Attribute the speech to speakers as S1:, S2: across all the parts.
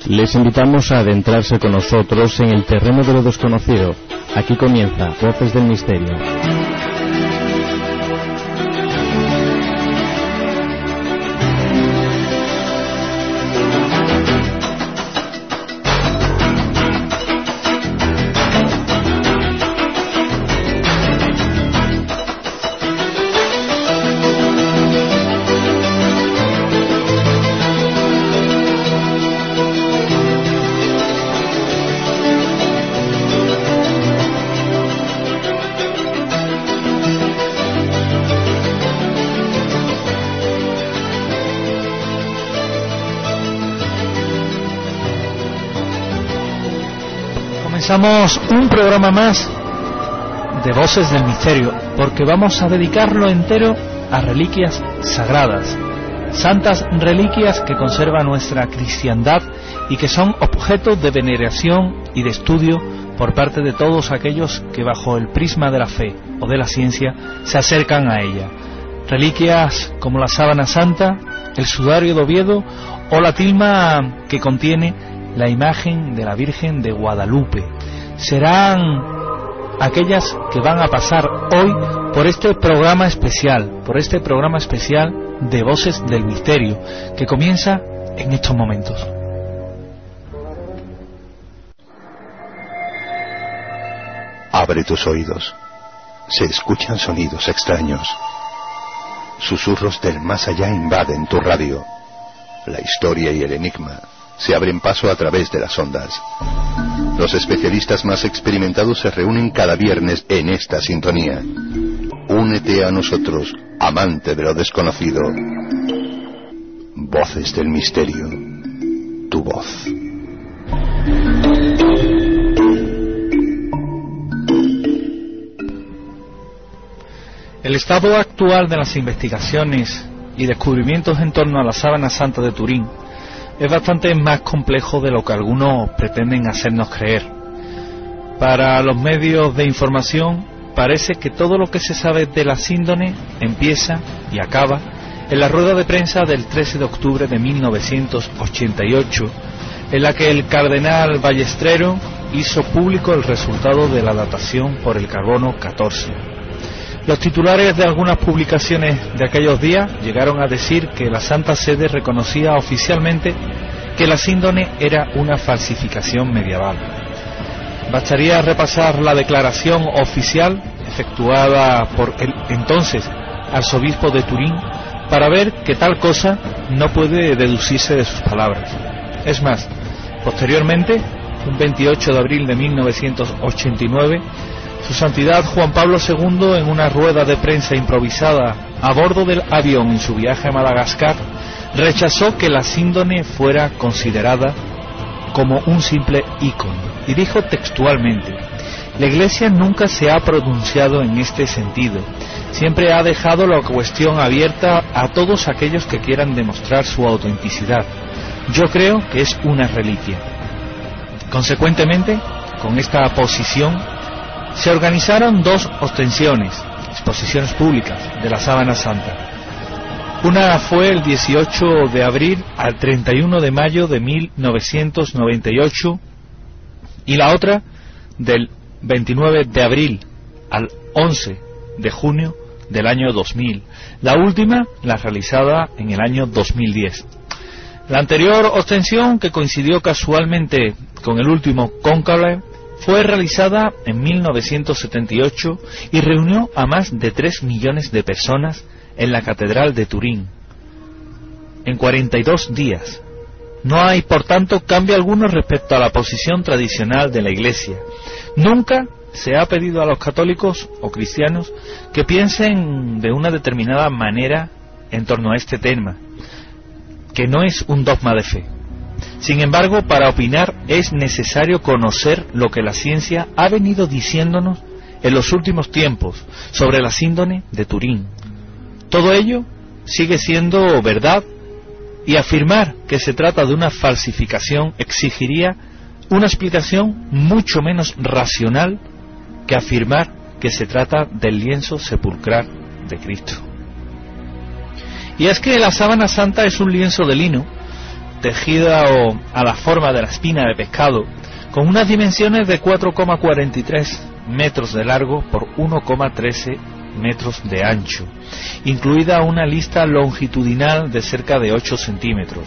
S1: Les invitamos a adentrarse con nosotros en el terreno de lo desconocido. Aquí comienza Voces del Misterio.
S2: Comenzamos un programa más de Voces del Misterio, porque vamos a dedicarlo entero a reliquias sagradas, santas reliquias que conserva nuestra cristiandad y que son objeto de veneración y de estudio por parte de todos aquellos que bajo el prisma de la fe o de la ciencia se acercan a ella. Reliquias como la sábana santa, el sudario de Oviedo o la tilma que contiene la imagen de la Virgen de Guadalupe. Serán aquellas que van a pasar hoy por este programa especial, de Voces del Misterio, que comienza en estos momentos.
S3: Abre tus oídos. Se escuchan sonidos extraños. Susurros del más allá invaden tu radio. La historia y el enigma se abren paso a través de las ondas. Los especialistas más experimentados se reúnen cada viernes en esta sintonía. Únete a nosotros, amante de lo desconocido. Voces del Misterio. Tu voz.
S2: El estado actual de las investigaciones y descubrimientos en torno a la sábana santa de Turín es bastante más complejo de lo que algunos pretenden hacernos creer. Para los medios de información parece que todo lo que se sabe de la síndone empieza y acaba en la rueda de prensa del 13 de octubre de 1988, en la que el cardenal Ballestrero hizo público el resultado de la datación por el carbono 14. Los titulares de algunas publicaciones de aquellos días llegaron a decir que la Santa Sede reconocía oficialmente que la síndone era una falsificación medieval. Bastaría repasar la declaración oficial efectuada por el entonces arzobispo de Turín para ver que tal cosa no puede deducirse de sus palabras. Es más, posteriormente, un 28 de abril de 1989, Su Santidad Juan Pablo II, en una rueda de prensa improvisada a bordo del avión en su viaje a Madagascar, rechazó que la síndone fuera considerada como un simple ícono y dijo textualmente: la Iglesia nunca se ha pronunciado en este sentido, siempre ha dejado la cuestión abierta a todos aquellos que quieran demostrar su autenticidad. Yo creo que es una reliquia. Consecuentemente, con esta posición se organizaron dos ostensiones, exposiciones públicas de la sábana santa. Una fue el 18 de abril al 31 de mayo de 1998 y la otra del 29 de abril al 11 de junio del año 2000. La última la realizada en el año 2010. La anterior ostensión, que coincidió casualmente con el último cónclave, fue realizada en 1978 y reunió a más de 3 millones de personas en la Catedral de Turín en 42 días. No hay, por tanto, cambio alguno respecto a la posición tradicional de la Iglesia. Nunca se ha pedido a los católicos o cristianos que piensen de una determinada manera en torno a este tema, que no es un dogma de fe. Sin embargo, para opinar es necesario conocer lo que la ciencia ha venido diciéndonos en los últimos tiempos sobre la síndone de Turín. Todo ello sigue siendo verdad, y afirmar que se trata de una falsificación exigiría una explicación mucho menos racional que afirmar que se trata del lienzo sepulcral de Cristo. Y es que la sábana santa es un lienzo de lino tejida a la forma de la espina de pescado, con unas dimensiones de 4,43 metros de largo por 1,13 metros de ancho, incluida una lista longitudinal de cerca de 8 centímetros.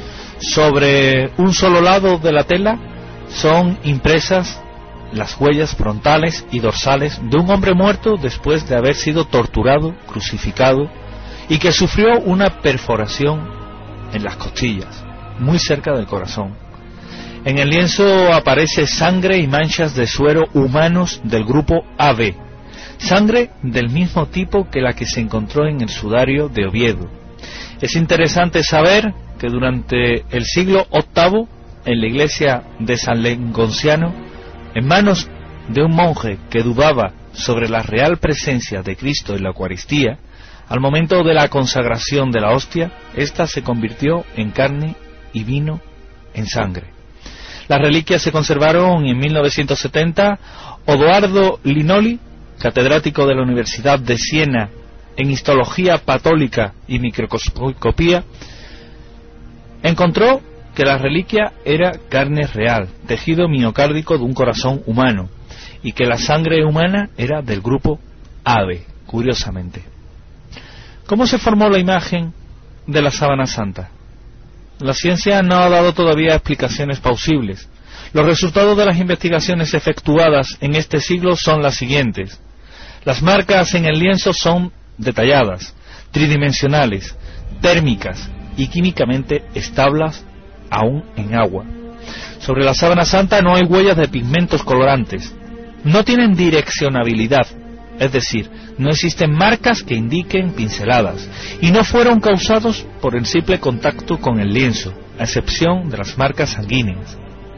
S2: Sobre un solo lado de la tela son impresas las huellas frontales y dorsales de un hombre muerto después de haber sido torturado, crucificado, y que sufrió una perforación en las costillas, muy cerca del corazón. En el lienzo aparece sangre y manchas de suero humanos del grupo AB, sangre del mismo tipo que la que se encontró en el sudario de Oviedo. Es interesante saber que durante el siglo VIII, en la iglesia de San Legonciano, en manos de un monje que dudaba sobre la real presencia de Cristo en la Eucaristía, al momento de la consagración de la hostia, ésta se convirtió en carne y vino en sangre. Las reliquias se conservaron en 1970. Odoardo Linoli, catedrático de la Universidad de Siena en histología patológica y microscopía, encontró que la reliquia era carne real, tejido miocárdico de un corazón humano, y que la sangre humana era del grupo AB, curiosamente. ¿Cómo se formó la imagen de la sábana santa? La ciencia no ha dado todavía explicaciones plausibles. Los resultados de las investigaciones efectuadas en este siglo son las siguientes. Las marcas en el lienzo son detalladas, tridimensionales, térmicas y químicamente estables aún en agua. Sobre la sábana santa no hay huellas de pigmentos colorantes. No tienen direccionabilidad, es decir, no existen marcas que indiquen pinceladas, y no fueron causados por el simple contacto con el lienzo, a excepción de las marcas sanguíneas.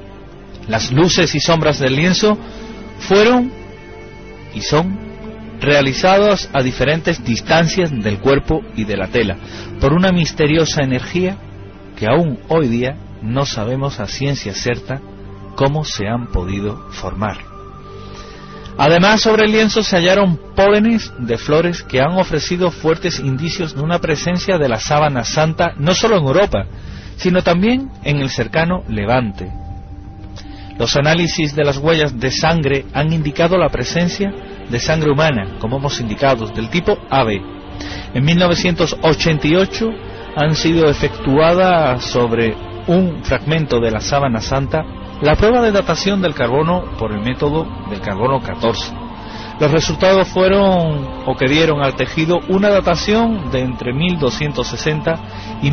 S2: Las luces y sombras del lienzo fueron y son realizadas a diferentes distancias del cuerpo y de la tela, por una misteriosa energía que aún hoy día no sabemos a ciencia cierta cómo se han podido formar. Además, sobre el lienzo se hallaron pólenes de flores que han ofrecido fuertes indicios de una presencia de la sábana santa no solo en Europa, sino también en el cercano Levante. Los análisis de las huellas de sangre han indicado la presencia de sangre humana, como hemos indicado, del tipo AB. En 1988 han sido efectuadas sobre un fragmento de la sábana santa la prueba de datación del carbono por el método del carbono 14. Los resultados fueron, o que dieron al tejido, una datación de entre 1260 y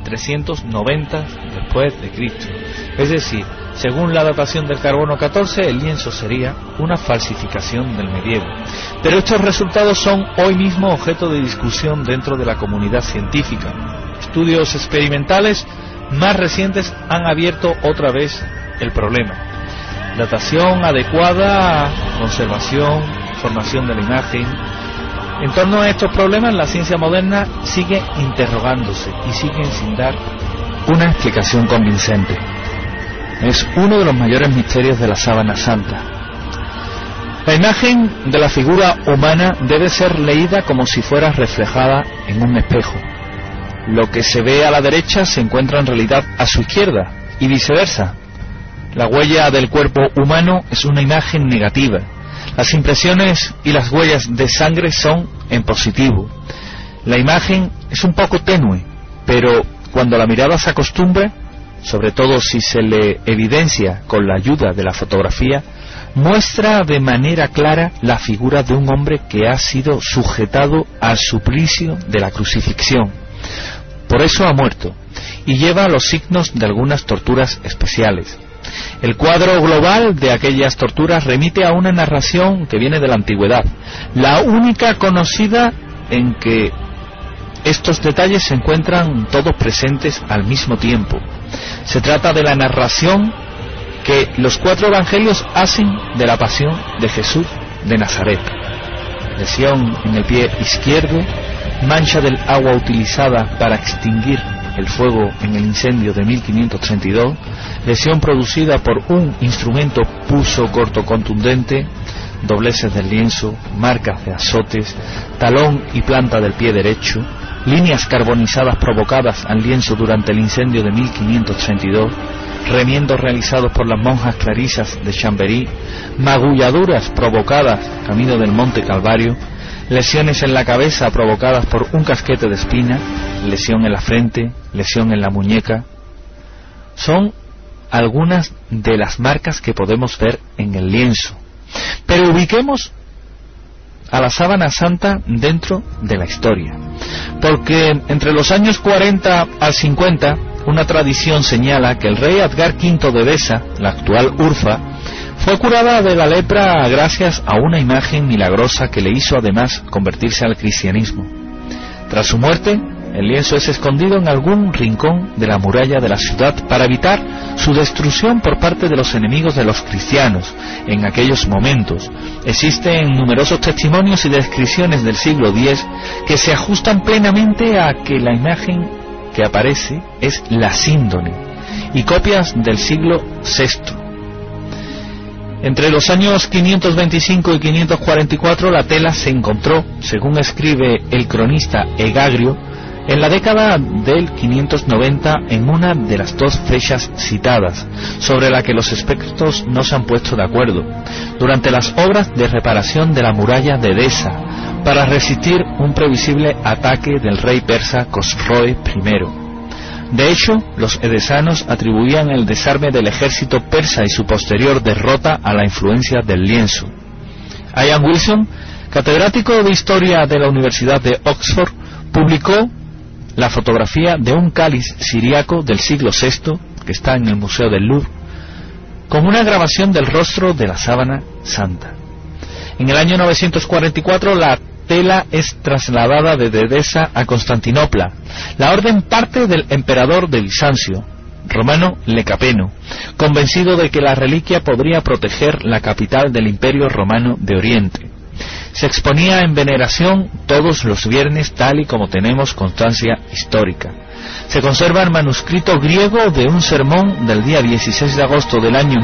S2: 1390 después de Cristo. Es decir, según la datación del carbono 14, el lienzo sería una falsificación del medievo. Pero estos resultados son hoy mismo objeto de discusión dentro de la comunidad científica. Estudios experimentales más recientes han abierto otra vez el problema. Datación adecuada, conservación, formación de la imagen. En torno a estos problemas, la ciencia moderna sigue interrogándose y sigue sin dar una explicación convincente. Es uno de los mayores misterios de la sábana santa. La imagen de la figura humana debe ser leída como si fuera reflejada en un espejo. Lo que se ve a la derecha se encuentra en realidad a su izquierda y viceversa. La huella del cuerpo humano es una imagen negativa. Las impresiones y las huellas de sangre son en positivo. La imagen es un poco tenue, pero cuando la mirada se acostumbra, sobre todo si se le evidencia con la ayuda de la fotografía, muestra de manera clara la figura de un hombre que ha sido sujetado al suplicio de la crucifixión. Por eso ha muerto, y lleva los signos de algunas torturas especiales. El cuadro global de aquellas torturas remite a una narración que viene de la antigüedad, la única conocida en que estos detalles se encuentran todos presentes al mismo tiempo. Se trata de la narración que los 4 evangelios hacen de la pasión de Jesús de Nazaret. Lesión en el pie izquierdo, mancha del agua utilizada para extinguir el fuego en el incendio de 1532, lesión producida por un instrumento punzo corto contundente, dobleces del lienzo, marcas de azotes, talón y planta del pie derecho, líneas carbonizadas provocadas al lienzo durante el incendio de 1532, remiendos realizados por las monjas clarisas de Chambéry, magulladuras provocadas camino del Monte Calvario, lesiones en la cabeza provocadas por un casquete de espina, lesión en la frente, lesión en la muñeca. Son algunas de las marcas que podemos ver en el lienzo. Pero ubiquemos a la sábana santa dentro de la historia, porque entre los años 40 al 50 una tradición señala que el rey Adgar V de Edesa, la actual Urfa, fue curada de la lepra gracias a una imagen milagrosa que le hizo además convertirse al cristianismo. Tras su muerte, el lienzo es escondido en algún rincón de la muralla de la ciudad para evitar su destrucción por parte de los enemigos de los cristianos en aquellos momentos. Existen numerosos testimonios y descripciones del siglo X que se ajustan plenamente a que la imagen que aparece es la síndone, y copias del siglo VI. Entre los años 525 y 544 la tela se encontró, según escribe el cronista Egagrio, en la década del 590 en una de las dos fechas citadas, sobre la que los expertos no se han puesto de acuerdo, durante las obras de reparación de la muralla de Edesa, para resistir un previsible ataque del rey persa Khosrou I. De hecho, los edesanos atribuían el desarme del ejército persa y su posterior derrota a la influencia del lienzo. Ian Wilson, catedrático de Historia de la Universidad de Oxford, publicó la fotografía de un cáliz siriaco del siglo VI, que está en el Museo del Louvre, con una grabación del rostro de la sábana santa. En el año 944 la tela es trasladada desde Edesa a Constantinopla. La orden parte del emperador de Bizancio, Romano Lecapeno, convencido de que la reliquia podría proteger la capital del Imperio Romano de Oriente. Se exponía en veneración todos los viernes, tal y como tenemos constancia histórica. Se conserva el manuscrito griego de un sermón del día 16 de agosto del año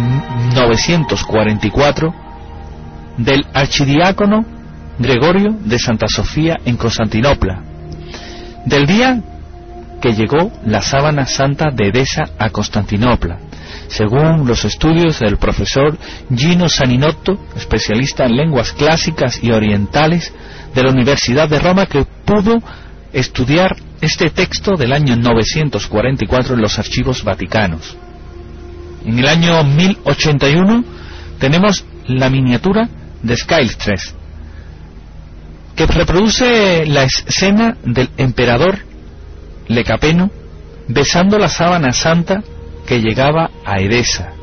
S2: 944 del archidiácono Gregorio de Santa Sofía en Constantinopla, del día que llegó la sábana santa de Edesa a Constantinopla, según los estudios del profesor Gino Saninotto, especialista en lenguas clásicas y orientales de la Universidad de Roma, que pudo estudiar este texto del año 944 en los archivos vaticanos. En el año 1081 tenemos la miniatura de Skylstres, que reproduce la escena del emperador Lecapeno besando la sábana santa que llegaba a Edesa.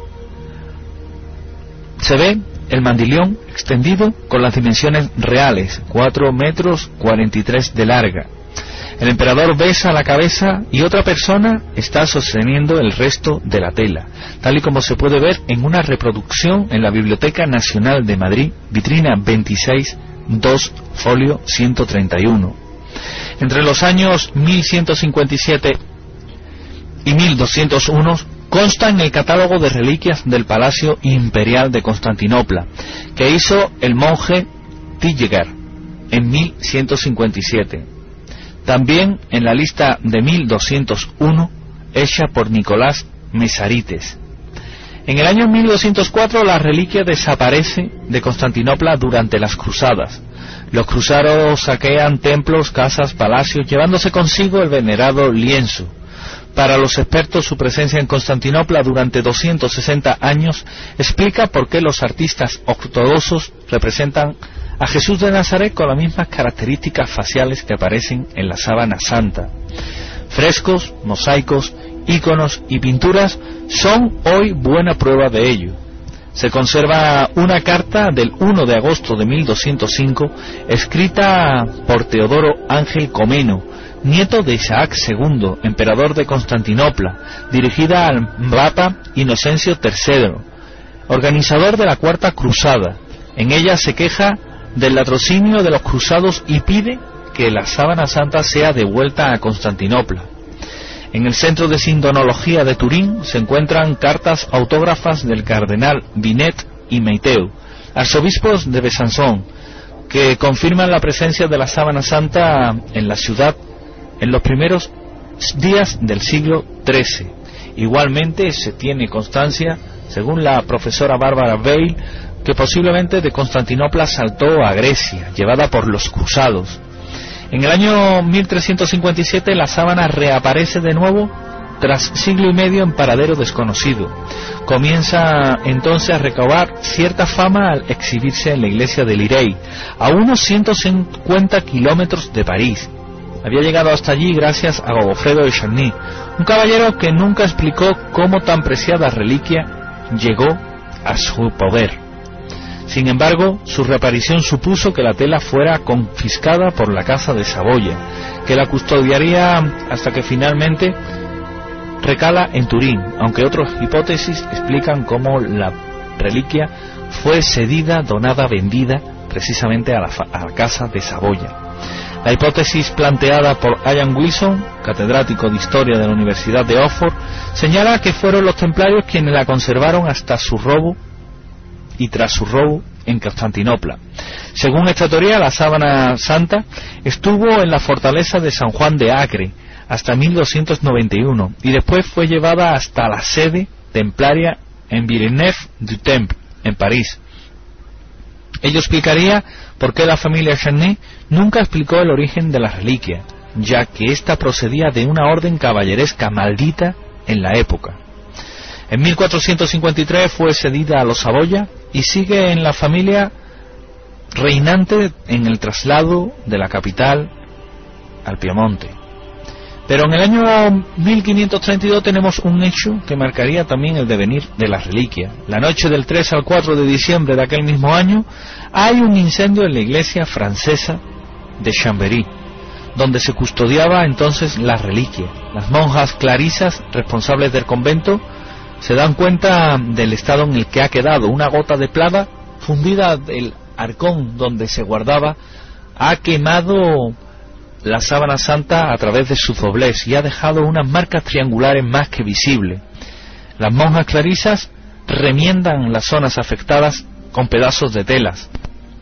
S2: Se ve el mandilión extendido con las dimensiones reales, 4 metros 43 de larga. El emperador besa la cabeza y otra persona está sosteniendo el resto de la tela, tal y como se puede ver en una reproducción en la Biblioteca Nacional de Madrid, vitrina 26, 2, folio 131. Entre los años 1157 y 1201 consta en el catálogo de reliquias del Palacio Imperial de Constantinopla, que hizo el monje Tillegar en 1157. También en la lista de 1201, hecha por Nicolás Mesarites. En el año 1204 la reliquia desaparece de Constantinopla durante las cruzadas. Los cruzados saquean templos, casas, palacios, llevándose consigo el venerado lienzo. Para los expertos, su presencia en Constantinopla durante 260 años explica por qué los artistas ortodoxos representan a Jesús de Nazaret con las mismas características faciales que aparecen en la sábana santa. Frescos, mosaicos, íconos y pinturas son hoy buena prueba de ello. Se conserva una carta del 1 de agosto de 1205 escrita por Teodoro Ángel Comeno, nieto de Isaac II, emperador de Constantinopla, dirigida al Papa Inocencio III, organizador de la Cuarta Cruzada. En ella se queja del latrocinio de los cruzados y pide que la sábana santa sea devuelta a Constantinopla. En el Centro de Sindonología de Turín se encuentran cartas autógrafas del cardenal Binet y Meiteu, arzobispos de Besançon, que confirman la presencia de la sábana santa en la ciudad en los primeros días del siglo XIII. Igualmente se tiene constancia, según la profesora Barbara Weil, que posiblemente de Constantinopla saltó a Grecia, llevada por los cruzados. En el año 1357 la sábana reaparece de nuevo tras siglo y medio en paradero desconocido. Comienza entonces a recobrar cierta fama al exhibirse en la iglesia de Lirey, a unos 150 kilómetros de París. Había llegado hasta allí gracias a Godofredo de Chagny, un caballero que nunca explicó cómo tan preciada reliquia llegó a su poder. Sin embargo, su reaparición supuso que la tela fuera confiscada por la Casa de Saboya, que la custodiaría hasta que finalmente recala en Turín, aunque otras hipótesis explican cómo la reliquia fue cedida, donada, vendida precisamente a la Casa de Saboya. La hipótesis planteada por Ian Wilson, catedrático de Historia de la Universidad de Oxford, señala que fueron los templarios quienes la conservaron hasta su robo y tras su robo en Constantinopla. Según esta teoría, la sábana santa estuvo en la fortaleza de San Juan de Acre hasta 1291 y después fue llevada hasta la sede templaria en Villeneuve-du-Temple, en París. Ello explicaría por qué la familia Chagny nunca explicó el origen de la reliquia, ya que ésta procedía de una orden caballeresca maldita en la época. En 1453 fue cedida a los Saboya y sigue en la familia reinante en el traslado de la capital al Piamonte. Pero en el año 1532 tenemos un hecho que marcaría también el devenir de la reliquia. La noche del 3 al 4 de diciembre de aquel mismo año hay un incendio en la iglesia francesa de Chambéry, donde se custodiaba entonces la reliquia. Las monjas clarisas responsables del convento se dan cuenta del estado en el que ha quedado. Una gota de plata fundida del arcón donde se guardaba ha quemado la sábana santa a través de su doblez y ha dejado unas marcas triangulares más que visibles. Las monjas clarisas remiendan las zonas afectadas con pedazos de telas.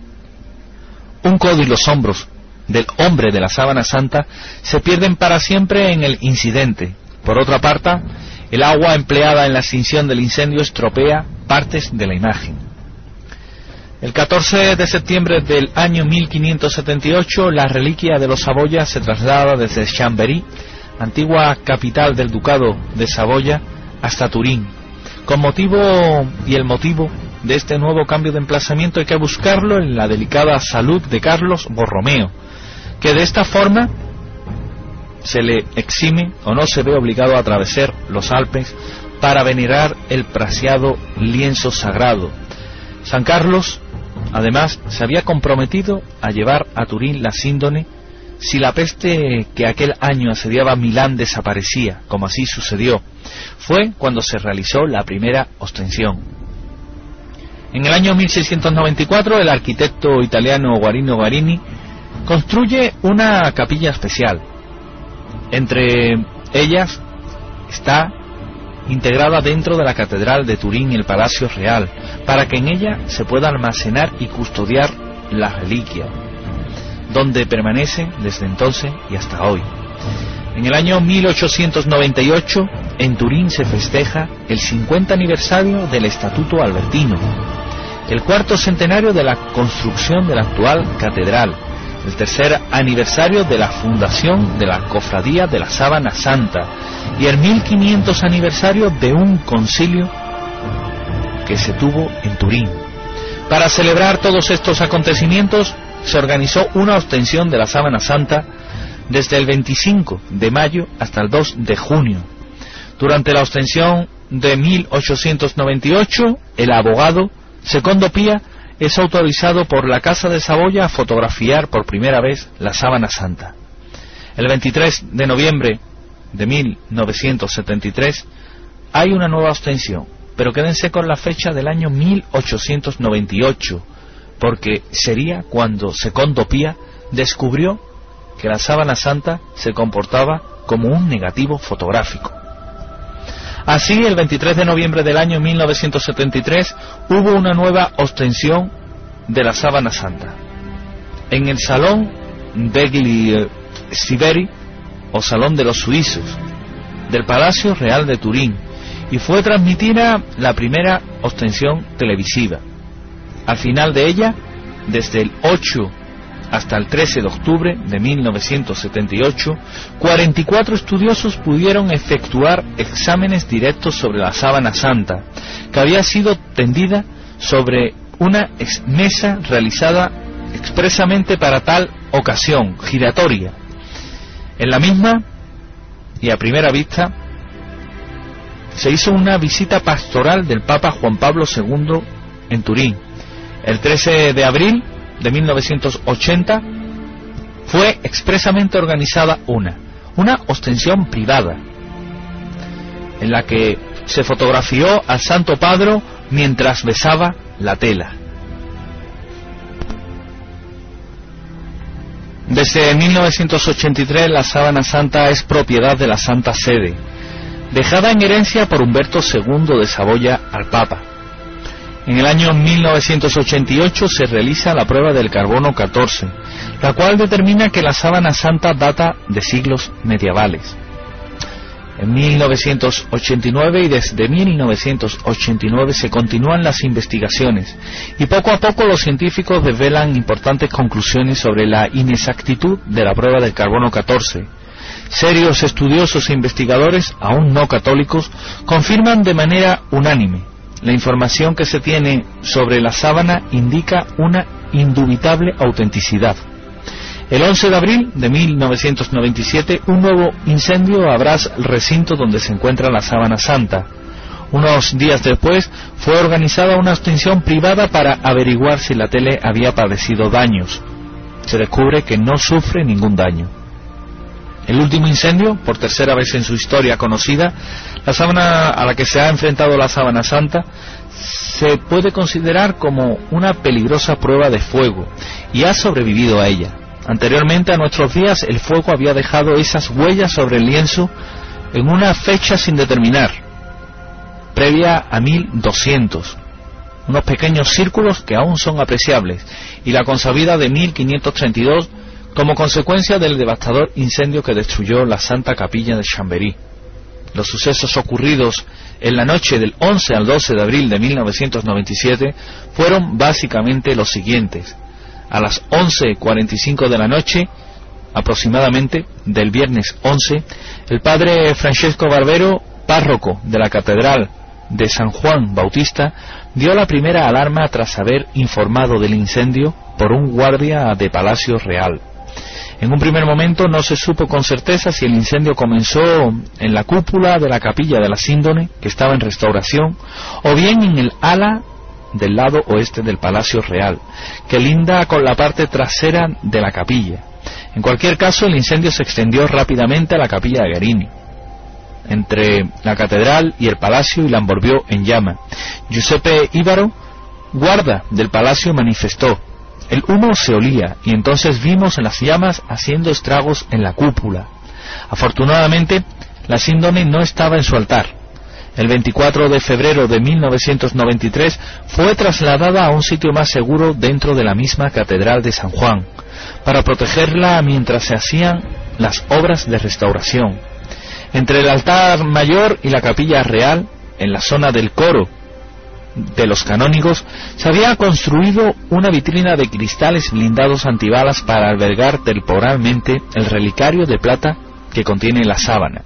S2: Un codo y los hombros del hombre de la sábana santa se pierden para siempre en el incidente. Por otra parte, el agua empleada en la extinción del incendio estropea partes de la imagen. El 14 de septiembre del año 1578, la reliquia de los Saboya se traslada desde Chambéry, antigua capital del ducado de Saboya, hasta Turín. El motivo de este nuevo cambio de emplazamiento hay que buscarlo en la delicada salud de Carlos Borromeo, que de esta forma se le exime o no se ve obligado a atravesar los Alpes para venerar el preciado lienzo sagrado. San Carlos, además, se había comprometido a llevar a Turín la síndone si la peste que aquel año asediaba Milán desaparecía, como así sucedió. Fue cuando se realizó la primera ostensión. En el año 1694, el arquitecto italiano Guarino Guarini construye una capilla especial. Entre ellas está integrada dentro de la Catedral de Turín y el Palacio Real, para que en ella se pueda almacenar y custodiar la reliquia, donde permanece desde entonces y hasta hoy. En el año 1898, en Turín se festeja el 50 aniversario del Estatuto Albertino, el cuarto centenario de la construcción de la actual catedral, el tercer aniversario de la fundación de la Cofradía de la Sábana Santa y el 1500 aniversario de un concilio que se tuvo en Turín. Para celebrar todos estos acontecimientos se organizó una ostensión de la Sábana Santa desde el 25 de mayo hasta el 2 de junio. Durante la ostensión de 1898, el abogado Secondo Pía es autorizado por la Casa de Saboya a fotografiar por primera vez la Sábana Santa. El 23 de noviembre de 1973 hay una nueva ostensión, pero quédense con la fecha del año 1898, porque sería cuando Secondo Pía descubrió que la Sábana Santa se comportaba como un negativo fotográfico. Así, el 23 de noviembre del año 1973 hubo una nueva ostensión de la Sábana Santa. En el Salón degli Stiveri o Salón de los Suizos, del Palacio Real de Turín, y fue transmitida la primera ostensión televisiva. Al final de ella, desde el 8 hasta el 13 de octubre de 1978, 44 estudiosos pudieron efectuar exámenes directos sobre la sábana santa, que había sido tendida sobre una mesa realizada expresamente para tal ocasión, giratoria. En la misma, y a primera vista, se hizo una visita pastoral del Papa Juan Pablo II en Turín. El 13 de abril de 1980 fue expresamente organizada una ostensión privada, en la que se fotografió al Santo Padre mientras besaba la tela. Desde 1983 la sábana santa es propiedad de la Santa Sede, dejada en herencia por Humberto II de Saboya al Papa. En el año 1988 se realiza la prueba del carbono 14, la cual determina que la sábana santa data de siglos medievales. En 1989 y desde 1989 se continúan las investigaciones y poco a poco los científicos desvelan importantes conclusiones sobre la inexactitud de la prueba del carbono 14. Serios estudiosos e investigadores, aún no católicos, confirman de manera unánime: la información que se tiene sobre la sábana indica una indubitable autenticidad. El 11 de abril de 1997, un nuevo incendio abrasa el recinto donde se encuentra la sábana santa. Unos días después, fue organizada una ostensión privada para averiguar si la tele había padecido daños. Se descubre que no sufre ningún daño. El último incendio, por tercera vez en su historia conocida, la sábana a la que se ha enfrentado la sábana santa, se puede considerar como una peligrosa prueba de fuego, y ha sobrevivido a ella. Anteriormente a nuestros días, el fuego había dejado esas huellas sobre el lienzo en una fecha sin determinar, previa a 1200, unos pequeños círculos que aún son apreciables, y la consabida de 1532, como consecuencia del devastador incendio que destruyó la Santa Capilla de Chambéry. Los sucesos ocurridos en la noche del 11 al 12 de abril de 1997 fueron básicamente los siguientes. A las 11:45 de la noche, aproximadamente, del viernes 11, el padre Francesco Barbero, párroco de la Catedral de San Juan Bautista, dio la primera alarma tras haber informado del incendio por un guardia de Palacio Real. En un primer momento no se supo con certeza si el incendio comenzó en la cúpula de la capilla de la Síndone, que estaba en restauración, o bien en el ala del lado oeste del Palacio Real, que linda con la parte trasera de la capilla. En cualquier caso, el incendio se extendió rápidamente a la capilla de Guerini, entre la catedral y el palacio, y la envolvió en llama. Giuseppe Íbaro, guarda del palacio, manifestó: el humo se olía, y entonces vimos las llamas haciendo estragos en la cúpula. Afortunadamente, la Síndone no estaba en su altar. El 24 de febrero de 1993 fue trasladada a un sitio más seguro dentro de la misma Catedral de San Juan, para protegerla mientras se hacían las obras de restauración. Entre el altar mayor y la capilla real, en la zona del coro de los canónigos, se había construido una vitrina de cristales blindados antibalas para albergar temporalmente el relicario de plata que contiene la sábana.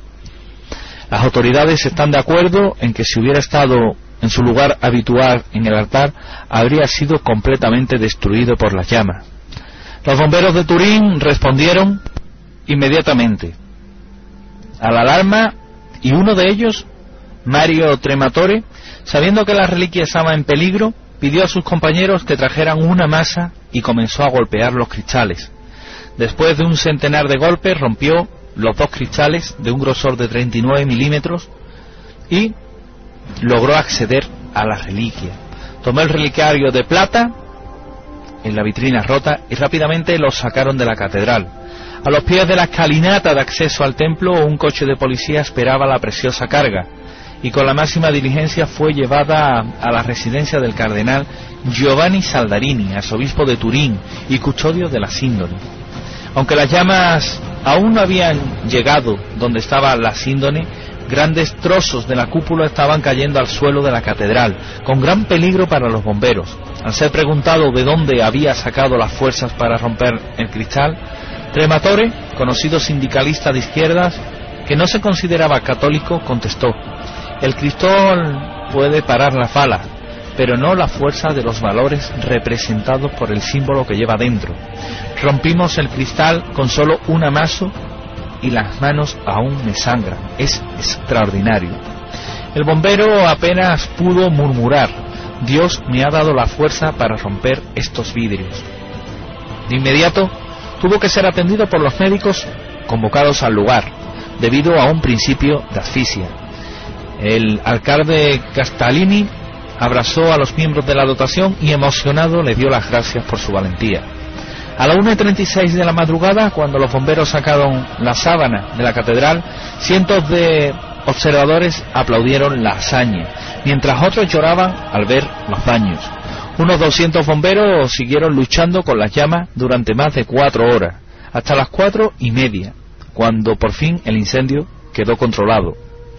S2: Las autoridades están de acuerdo en que si hubiera estado en su lugar habitual en el altar, habría sido completamente destruido por las llamas. Los bomberos de Turín respondieron inmediatamente a la alarma, y uno de ellos, Mario Trematore, sabiendo que la reliquia estaba en peligro, pidió a sus compañeros que trajeran una masa y comenzó a golpear los cristales. Después de un centenar de golpes, rompió los dos cristales de un grosor de 39 milímetros y logró acceder a la reliquia. Tomó el relicario de plata en la vitrina rota y rápidamente lo sacaron de la catedral. A los pies de la escalinata de acceso al templo, un coche de policía esperaba la preciosa carga, y con la máxima diligencia fue llevada a la residencia del cardenal Giovanni Saldarini, arzobispo de Turín y custodio de la Síndone. Aunque las llamas aún no habían llegado donde estaba la síndone, grandes trozos de la cúpula estaban cayendo al suelo de la catedral, con gran peligro para los bomberos. Al ser preguntado de dónde había sacado las fuerzas para romper el cristal, Trematore, conocido sindicalista de izquierdas, que no se consideraba católico, contestó: el cristal puede parar las balas, pero no la fuerza de los valores representados por el símbolo que lleva dentro. Rompimos el cristal con solo un amaso y las manos aún me sangran. Es extraordinario. El bombero apenas pudo murmurar: Dios me ha dado la fuerza para romper estos vidrios. De inmediato tuvo que ser atendido por los médicos convocados al lugar, debido a un principio de asfixia. El alcalde Castellini abrazó a los miembros de la dotación y emocionado le dio las gracias por su valentía. A la 1:36 de la madrugada, cuando los bomberos sacaron la sábana de la catedral, cientos de observadores aplaudieron la hazaña, mientras otros lloraban al ver los daños. Unos 200 bomberos siguieron luchando con las llamas durante más de 4 horas, hasta las 4:30, cuando por fin el incendio quedó controlado.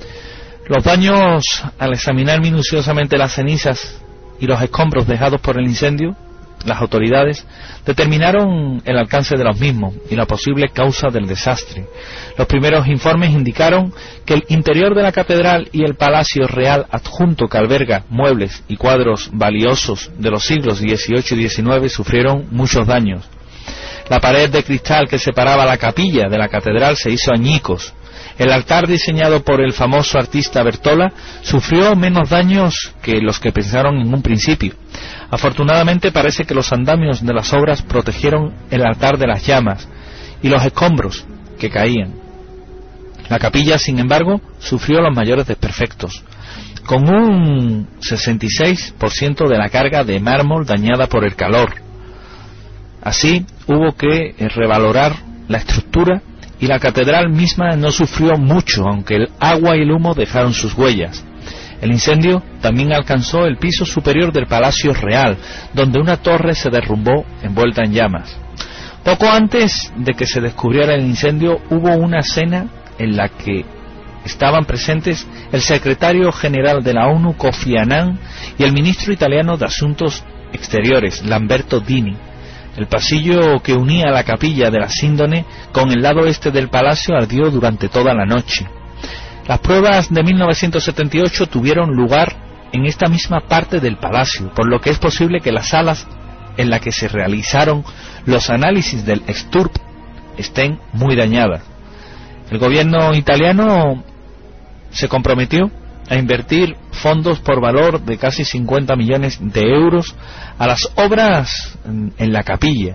S2: Los daños, al examinar minuciosamente las cenizas y los escombros dejados por el incendio, las autoridades determinaron el alcance de los mismos y la posible causa del desastre. Los primeros informes indicaron que el interior de la catedral y el palacio real adjunto, que alberga muebles y cuadros valiosos de los siglos XVIII y XIX, sufrieron muchos daños. La pared de cristal que separaba la capilla de la catedral se hizo añicos. El altar, diseñado por el famoso artista Bertola, sufrió menos daños que los que pensaron en un principio. Afortunadamente parece que los andamios de las obras protegieron el altar de las llamas y los escombros que caían. La capilla, sin embargo, sufrió los mayores desperfectos, con un 66% de la carga de mármol dañada por el calor. Así hubo que revalorar la estructura, y la catedral misma no sufrió mucho, aunque el agua y el humo dejaron sus huellas. El incendio también alcanzó el piso superior del Palacio Real, donde una torre se derrumbó envuelta en llamas. Poco antes de que se descubriera el incendio, hubo una cena en la que estaban presentes el secretario general de la ONU, Kofi Annan, y el ministro italiano de Asuntos Exteriores, Lamberto Dini. El pasillo que unía la capilla de la síndone con el lado este del palacio ardió durante toda la noche. Las pruebas de 1978 tuvieron lugar en esta misma parte del palacio, por lo que es posible que las salas en las que se realizaron los análisis del Sturm estén muy dañadas. El gobierno italiano se comprometió a invertir fondos por valor de casi 50 millones de euros a las obras en la capilla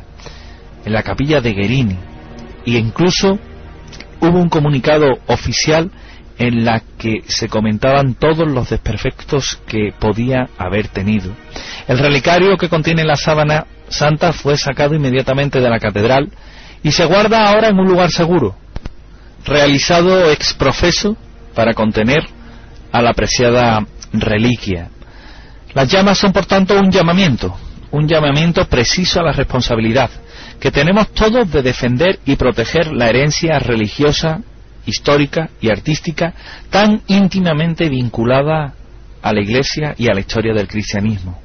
S2: de Gherini, e incluso hubo un comunicado oficial en la que se comentaban todos los desperfectos que podía haber tenido. El relicario que contiene la sábana santa fue sacado inmediatamente de la catedral y se guarda ahora en un lugar seguro, realizado ex professo para contener a la preciada reliquia. Las llamas son, por tanto, un llamamiento preciso a la responsabilidad que tenemos todos de defender y proteger la herencia religiosa, histórica y artística tan íntimamente vinculada a la Iglesia y a la historia del cristianismo.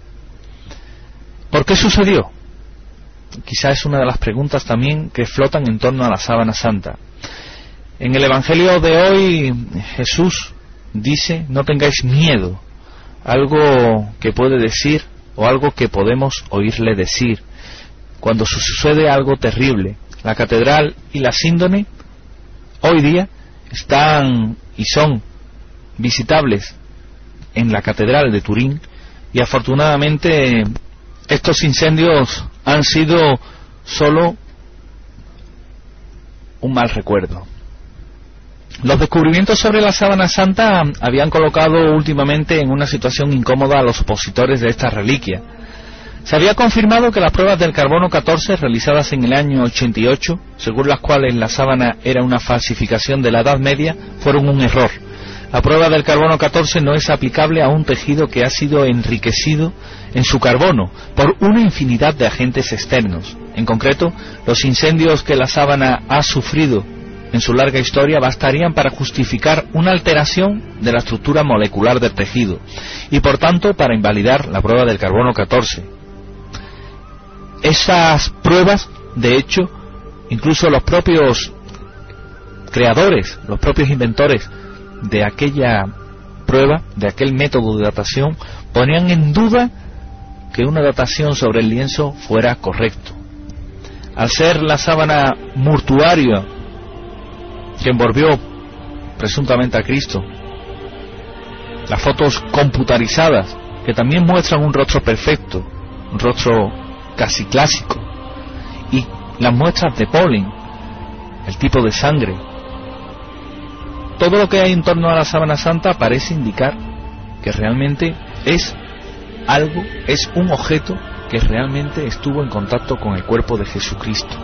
S2: ¿Por qué sucedió? Quizá es una de las preguntas también que flotan en torno a la sábana santa. En el Evangelio de hoy, Jesús dice: no tengáis miedo, algo que puede decir o algo que podemos oírle decir cuando sucede algo terrible. La catedral y la síndone hoy día están y son visitables en la catedral de Turín, y afortunadamente estos incendios han sido solo un mal recuerdo. Los descubrimientos sobre la sábana santa habían colocado últimamente en una situación incómoda a los opositores de esta reliquia. Se había confirmado que las pruebas del carbono 14 realizadas en el año 88, según las cuales la sábana era una falsificación de la Edad Media, fueron un error. La prueba del carbono 14 no es aplicable a un tejido que ha sido enriquecido en su carbono por una infinidad de agentes externos. En concreto, los incendios que la sábana ha sufrido en su larga historia bastarían para justificar una alteración de la estructura molecular del tejido y por tanto para invalidar la prueba del carbono 14. Esas pruebas, de hecho, incluso los propios creadores, los propios inventores de aquella prueba, de aquel método de datación, ponían en duda que una datación sobre el lienzo fuera correcto. Al ser la sábana mortuaria que envolvió presuntamente a Cristo, las fotos computarizadas que también muestran un rostro perfecto, un rostro casi clásico, y las muestras de polen, el tipo de sangre, todo lo que hay en torno a la sábana santa parece indicar que realmente es algo, es un objeto que realmente estuvo en contacto con el cuerpo de Jesucristo.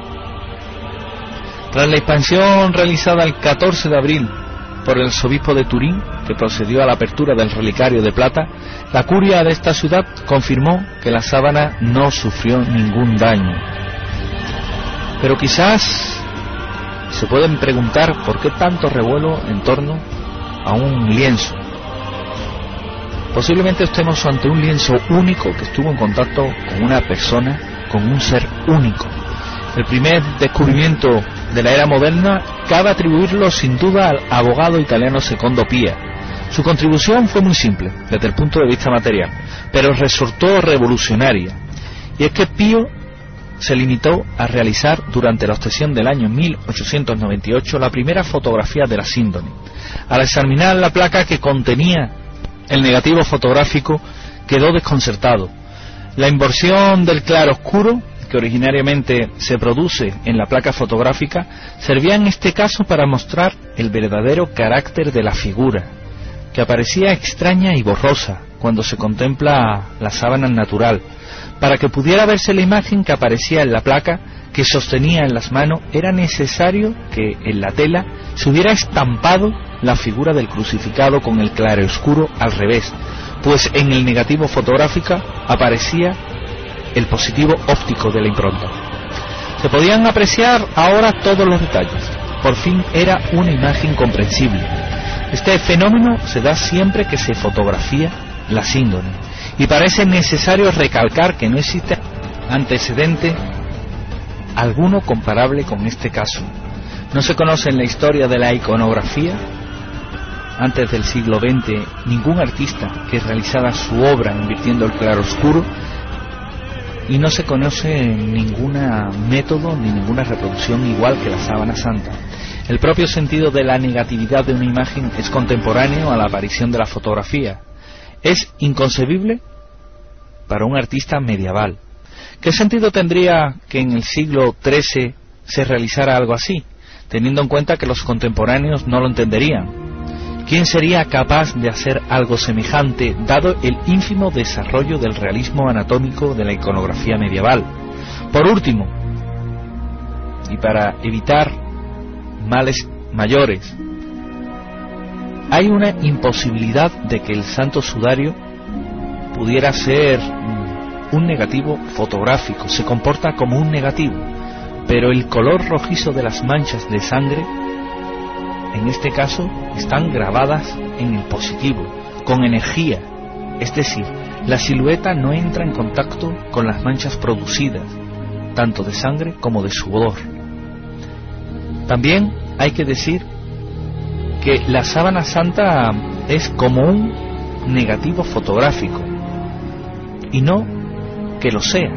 S2: Tras la expansión realizada el 14 de abril por el arzobispo de Turín, que procedió a la apertura del relicario de plata, la curia de esta ciudad confirmó que la sábana no sufrió ningún daño. Pero quizás se pueden preguntar por qué tanto revuelo en torno a un lienzo. Posiblemente estemos ante un lienzo único que estuvo en contacto con una persona, con un ser único. El primer descubrimiento de la era moderna cabe atribuirlo sin duda al abogado italiano Secondo Pia. Su contribución fue muy simple desde el punto de vista material, pero resultó revolucionaria. Y es que Pío se limitó a realizar durante la obsesión del año 1898 la primera fotografía de la síndone. Al examinar la placa que contenía el negativo fotográfico, quedó desconcertado. La inversión del claroscuro, que originariamente se produce en la placa fotográfica, servía en este caso para mostrar el verdadero carácter de la figura, que aparecía extraña y borrosa cuando se contempla la sábana natural. Para que pudiera verse la imagen que aparecía en la placa que sostenía en las manos, era necesario que en la tela se hubiera estampado la figura del crucificado con el claroscuro al revés, pues en el negativo fotográfico aparecía el positivo óptico de la impronta. Se podían apreciar ahora todos los detalles. Por fin era una imagen comprensible. Este fenómeno se da siempre que se fotografía la síndone, y parece necesario recalcar que no existe antecedente alguno comparable con este caso. No se conoce en la historia de la iconografía, antes del siglo XX, ningún artista que realizara su obra invirtiendo el claroscuro, y no se conoce ningún método ni ninguna reproducción igual que la sábana santa. El propio sentido de la negatividad de una imagen es contemporáneo a la aparición de la fotografía. Es inconcebible para un artista medieval. ¿Qué sentido tendría que en el siglo XIII se realizara algo así, teniendo en cuenta que los contemporáneos no lo entenderían? ¿Quién sería capaz de hacer algo semejante, dado el ínfimo desarrollo del realismo anatómico de la iconografía medieval? Por último, y para evitar males mayores, hay una imposibilidad de que el santo sudario pudiera ser un negativo fotográfico. Se comporta como un negativo, pero el color rojizo de las manchas de sangre, en este caso, están grabadas en el positivo, con energía, es decir, la silueta no entra en contacto con las manchas producidas, tanto de sangre como de sudor. También hay que decir que la sábana santa es como un negativo fotográfico, y no que lo sea,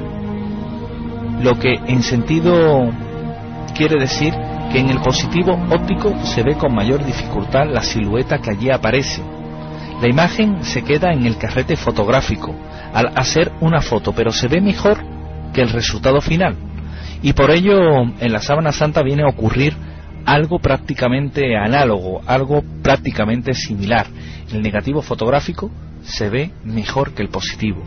S2: lo que en sentido quiere decir que en el positivo óptico se ve con mayor dificultad la silueta que allí aparece. La imagen se queda en el carrete fotográfico al hacer una foto, pero se ve mejor que el resultado final, y por ello en la sábana santa viene a ocurrir algo prácticamente análogo, algo prácticamente similar. El negativo fotográfico se ve mejor que el positivo.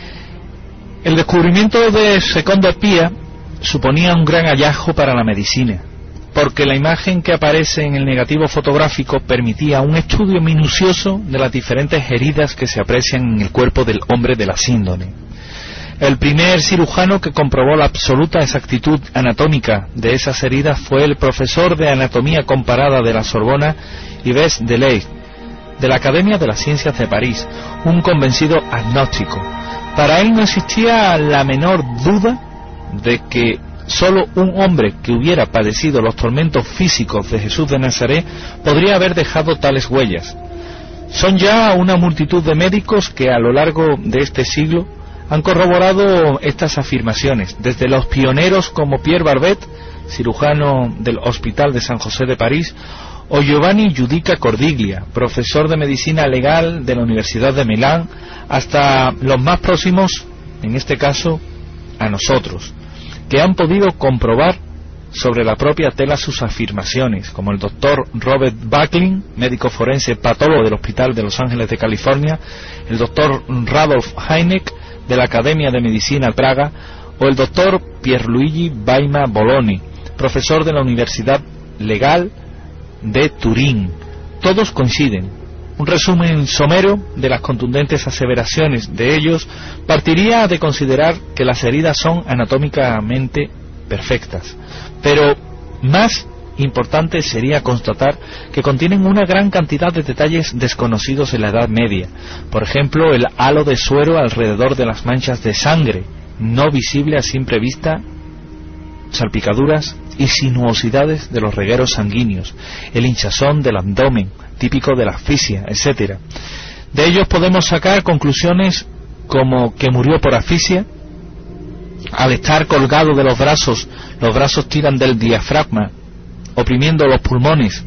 S2: El descubrimiento de Secondo Pia suponía un gran hallazgo para la medicina. porque la imagen que aparece en el negativo fotográfico permitía un estudio minucioso de las diferentes heridas que se aprecian en el cuerpo del hombre de la síndrome. El primer cirujano que comprobó la absoluta exactitud anatómica de esas heridas fue el profesor de anatomía comparada de la Sorbona, Yves Delay, de la Academia de las Ciencias de París, un convencido agnóstico. Para él no existía la menor duda de que solo un hombre que hubiera padecido los tormentos físicos de Jesús de Nazaret podría haber dejado tales huellas. Son ya una multitud de médicos que a lo largo de este siglo han corroborado estas afirmaciones, desde los pioneros como Pierre Barbet, cirujano del Hospital de San José de París, o Giovanni Giudica Cordiglia, profesor de medicina legal de la Universidad de Milán, hasta los más próximos, en este caso, a nosotros, que han podido comprobar sobre la propia tela sus afirmaciones, como el doctor Robert Backlin, médico forense patólogo del Hospital de Los Ángeles de California, el doctor Radolf Heineck, de la Academia de Medicina Praga, o el doctor Pierluigi Baima Bologni, profesor de la Universidad Legal de Turín. Todos coinciden. Un resumen somero de las contundentes aseveraciones de ellos partiría de considerar que las heridas son anatómicamente perfectas, pero más importante sería constatar que contienen una gran cantidad de detalles desconocidos en la Edad Media. Por ejemplo, el halo de suero alrededor de las manchas de sangre, no visible a simple vista, salpicaduras y sinuosidades de los regueros sanguíneos, el hinchazón del abdomen, típico de la asfixia, etc. De ellos podemos sacar conclusiones como que murió por asfixia. Al estar colgado de los brazos tiran del diafragma, oprimiendo los pulmones,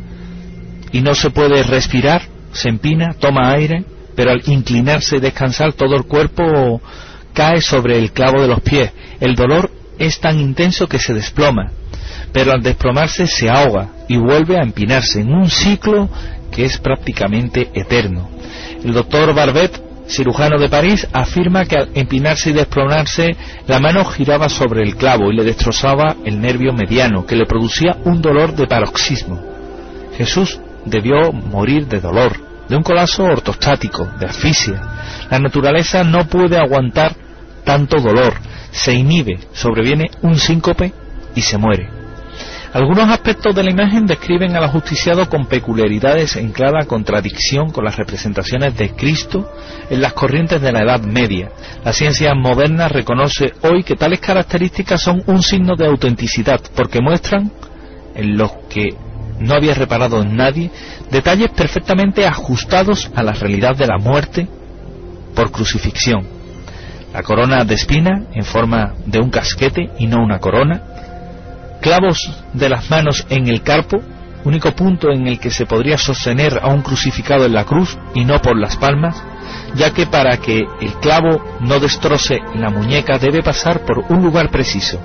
S2: y no se puede respirar, se empina, toma aire, pero al inclinarse y descansar todo el cuerpo cae sobre el clavo de los pies. El dolor es tan intenso que se desploma, pero al desplomarse se ahoga y vuelve a empinarse en un ciclo que es prácticamente eterno. El doctor Barbet, cirujano de París, afirma que al empinarse y desplomarse la mano giraba sobre el clavo y le destrozaba el nervio mediano, que le producía un dolor de paroxismo. Jesús debió morir de dolor, de un colapso ortostático, de asfixia. La naturaleza no puede aguantar tanto dolor, se inhibe, sobreviene un síncope y se muere. Algunos aspectos de la imagen describen al ajusticiado con peculiaridades en clara contradicción con las representaciones de Cristo en las corrientes de la Edad Media. La ciencia moderna reconoce hoy que tales características son un signo de autenticidad, porque muestran, en los que no había reparado en nadie, detalles perfectamente ajustados a la realidad de la muerte por crucifixión. La corona de espina en forma de un casquete y no una corona, clavos de las manos en el carpo, único punto en el que se podría sostener a un crucificado en la cruz y no por las palmas, ya que para que el clavo no destroce la muñeca debe pasar por un lugar preciso,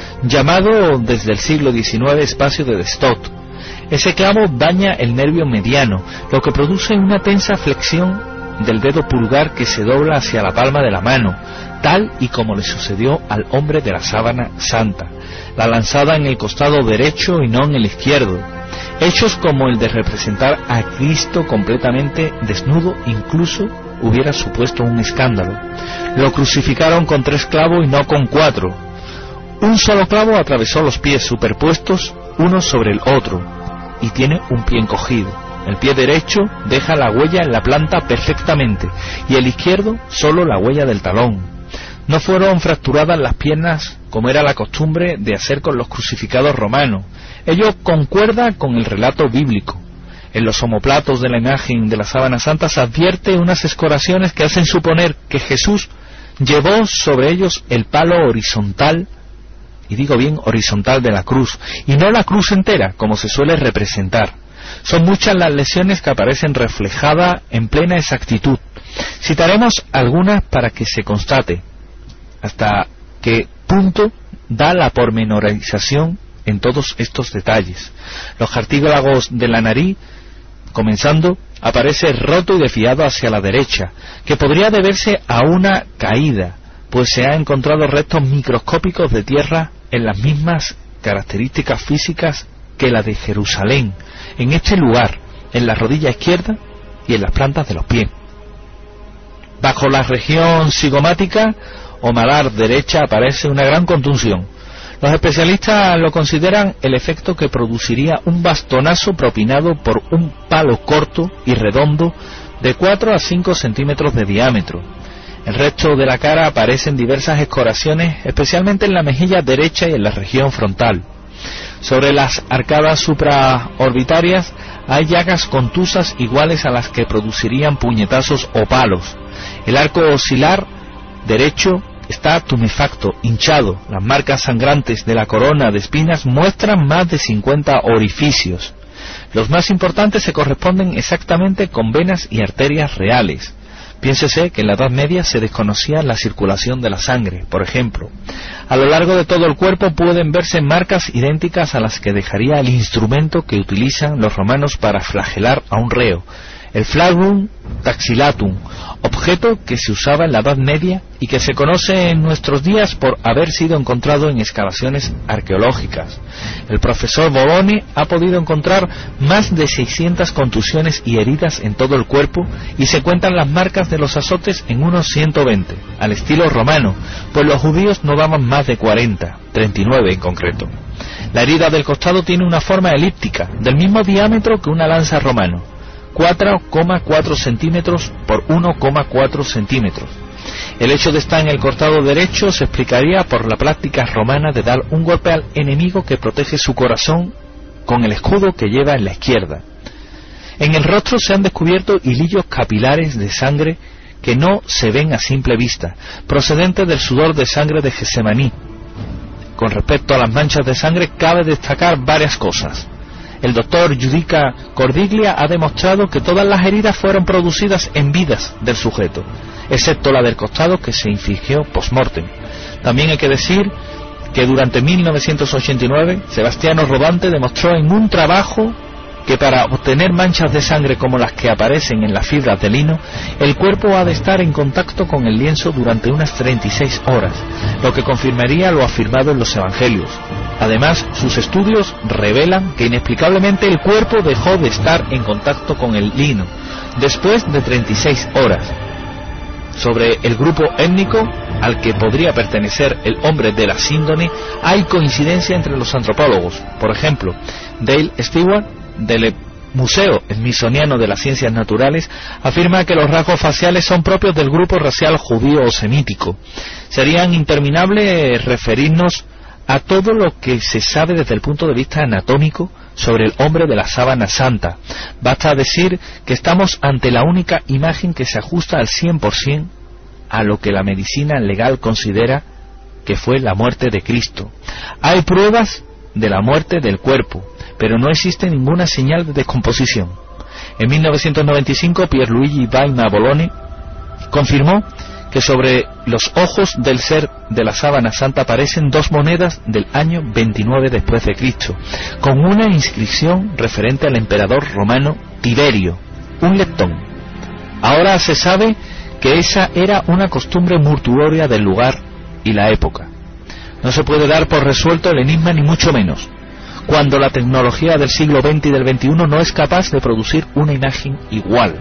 S2: llamado desde el siglo XIX espacio de Destot. Ese clavo daña el nervio mediano, lo que produce una tensa flexión del dedo pulgar que se dobla hacia la palma de la mano, tal y como le sucedió al hombre de la sábana santa, la lanzada en el costado derecho y no en el izquierdo. Hechos como el de representar a Cristo completamente desnudo incluso hubiera supuesto un escándalo. Lo crucificaron con 3 clavos y no con 4. Un solo clavo atravesó los pies superpuestos uno sobre el otro y tiene un pie encogido. El pie derecho deja la huella en la planta perfectamente y el izquierdo solo la huella del talón. No fueron fracturadas las piernas como era la costumbre de hacer con los crucificados romanos. Ello concuerda con el relato bíblico. En los omoplatos de la imagen de la sábana santa se advierte unas escoraciones que hacen suponer que Jesús llevó sobre ellos el palo horizontal, y digo bien horizontal, de la cruz, y no la cruz entera, como se suele representar. Son muchas las lesiones que aparecen reflejadas en plena exactitud. Citaremos algunas para que se constate hasta qué punto da la pormenorización en todos estos detalles. Los cartílagos de la nariz, comenzando, aparece roto y desviado hacia la derecha, que podría deberse a una caída, pues se han encontrado restos microscópicos de tierra en las mismas características físicas que la de Jerusalén, en este lugar, en la rodilla izquierda y en las plantas de los pies. Bajo la región cigomática o malar derecha aparece una gran contusión. Los especialistas lo consideran el efecto que produciría un bastonazo propinado por un palo corto y redondo de 4 a 5 centímetros de diámetro. El resto de la cara aparecen diversas escoraciones, especialmente en la mejilla derecha y en la región frontal. Sobre las arcadas supraorbitarias hay llagas contusas iguales a las que producirían puñetazos o palos. El arco oscilar derecho está tumefacto, hinchado. Las marcas sangrantes de la corona de espinas muestran más de 50 orificios. Los más importantes se corresponden exactamente con venas y arterias reales. Piénsese que en la Edad Media se desconocía la circulación de la sangre, por ejemplo. A lo largo de todo el cuerpo pueden verse marcas idénticas a las que dejaría el instrumento que utilizan los romanos para flagelar a un reo, el flagrum taxilatum, objeto que se usaba en la Edad Media y que se conoce en nuestros días por haber sido encontrado en excavaciones arqueológicas. El profesor Bologna ha podido encontrar más de 600 contusiones y heridas en todo el cuerpo y se cuentan las marcas de los azotes en unos 120, al estilo romano, pues los judíos no daban más de 40, 39 en concreto. La herida del costado tiene una forma elíptica, del mismo diámetro que una lanza romano, 4,4 centímetros por 1,4 centímetros. El hecho de estar en el costado derecho se explicaría por la práctica romana de dar un golpe al enemigo que protege su corazón con el escudo que lleva en la izquierda. En el rostro se han descubierto hilillos capilares de sangre que no se ven a simple vista, procedentes del sudor de sangre de Getsemaní. Con respecto a las manchas de sangre cabe destacar varias cosas. El doctor Giudica Cordiglia ha demostrado que todas las heridas fueron producidas en vidas del sujeto, excepto la del costado que se infligió post-mortem. También hay que decir que durante 1989 Sebastiano Rodante demostró en un trabajo que para obtener manchas de sangre como las que aparecen en las fibras de lino, el cuerpo ha de estar en contacto con el lienzo durante unas 36 horas, lo que confirmaría lo afirmado en los evangelios. Además, sus estudios revelan que inexplicablemente el cuerpo dejó de estar en contacto con el lino después de 36 horas. Sobre el grupo étnico al que podría pertenecer el hombre de la síndrome, hay coincidencia entre los antropólogos. Por ejemplo, Dale Stewart, del Museo Smithsoniano de las Ciencias Naturales, afirma que los rasgos faciales son propios del grupo racial judío o semítico. Serían interminables referirnos a todo lo que se sabe desde el punto de vista anatómico sobre el hombre de la sábana santa. Basta decir que estamos ante la única imagen que se ajusta al 100% a lo que la medicina legal considera que fue la muerte de Cristo. Hay pruebas de la muerte del cuerpo, pero no existe ninguna señal de descomposición. En 1995, Pierluigi Baima Bologna confirmó que sobre los ojos del ser de la sábana santa aparecen 2 monedas del año 29 después de Cristo, con una inscripción referente al emperador romano Tiberio, un leptón. Ahora se sabe que esa era una costumbre mortuoria del lugar y la época. No se puede dar por resuelto el enigma, ni mucho menos, cuando la tecnología del siglo XX y del XXI no es capaz de producir una imagen igual.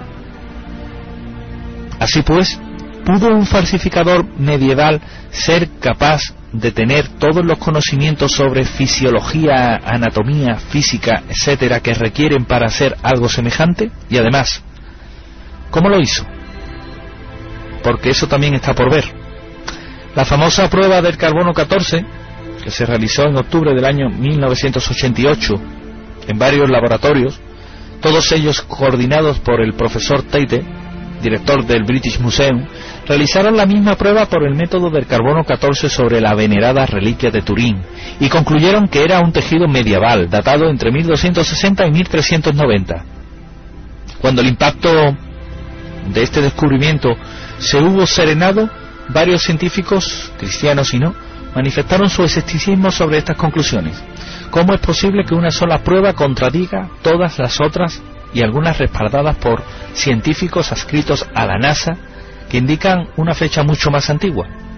S2: Así pues, ¿pudo un falsificador medieval ser capaz de tener todos los conocimientos sobre fisiología, anatomía, física, etcétera, que requieren para hacer algo semejante? Y además, ¿cómo lo hizo? Porque eso también está por ver. La famosa prueba del carbono 14, que se realizó en octubre del año 1988 en varios laboratorios, todos ellos coordinados por el profesor Tate, director del British Museum, realizaron la misma prueba por el método del carbono 14 sobre la venerada reliquia de Turín y concluyeron que era un tejido medieval datado entre 1260 y 1390. Cuando el impacto de este descubrimiento se hubo serenado, varios científicos, cristianos y no, manifestaron su escepticismo sobre estas conclusiones. ¿Cómo es posible que una sola prueba contradiga todas las otras y algunas respaldadas por científicos adscritos a la NASA que indican una fecha mucho más antigua?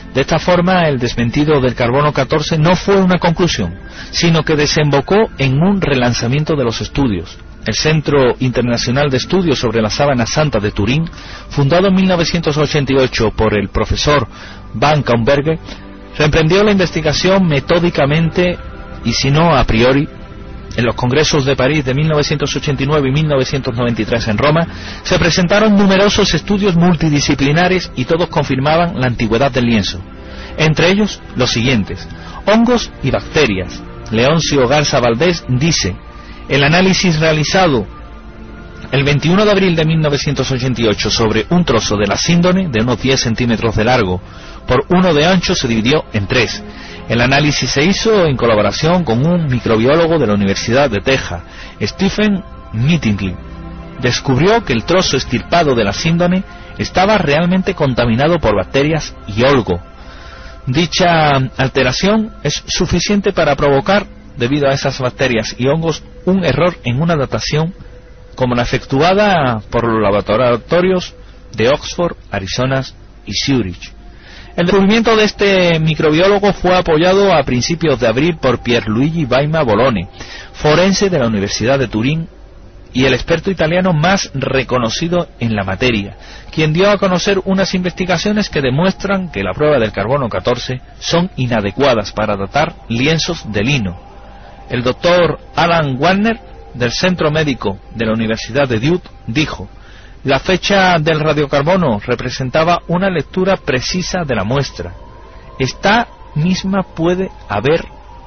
S2: De esta forma, el desmentido del carbono 14 no fue una conclusión, sino que desembocó en un relanzamiento de los estudios. El Centro Internacional de Estudios sobre la Sábana Santa de Turín, fundado en 1988 por el profesor Van Kaunberger, reemprendió la investigación metódicamente y si no a priori. En los congresos de París de 1989 y 1993 en Roma se presentaron numerosos estudios multidisciplinares y todos confirmaban la antigüedad del lienzo. Entre ellos, los siguientes: hongos y bacterias. Leoncio Garza Valdés dice: el análisis realizado el 21 de abril de 1988 sobre un trozo de la síndone de unos 10 centímetros de largo por 1 de ancho se dividió en 3. El análisis se hizo en colaboración con un microbiólogo de la Universidad de Texas, Stephen Mittingly. Descubrió que el trozo estirpado de la síndone estaba realmente contaminado por bacterias y hongo. Dicha alteración es suficiente para provocar, debido a esas bacterias y hongos, un error en una datación como la efectuada por los laboratorios de Oxford, Arizona y Zurich. El descubrimiento de este microbiólogo fue apoyado a principios de abril por Pierluigi Baima Bolone, forense de la Universidad de Turín y el experto italiano más reconocido en la materia, quien dio a conocer unas investigaciones que demuestran que la prueba del carbono 14 son inadecuadas para datar lienzos de lino. El doctor Alan Wagner, del Centro Médico de la Universidad de Duke, dijo: la fecha del radiocarbono representaba una lectura precisa de la muestra. Esta misma puede haber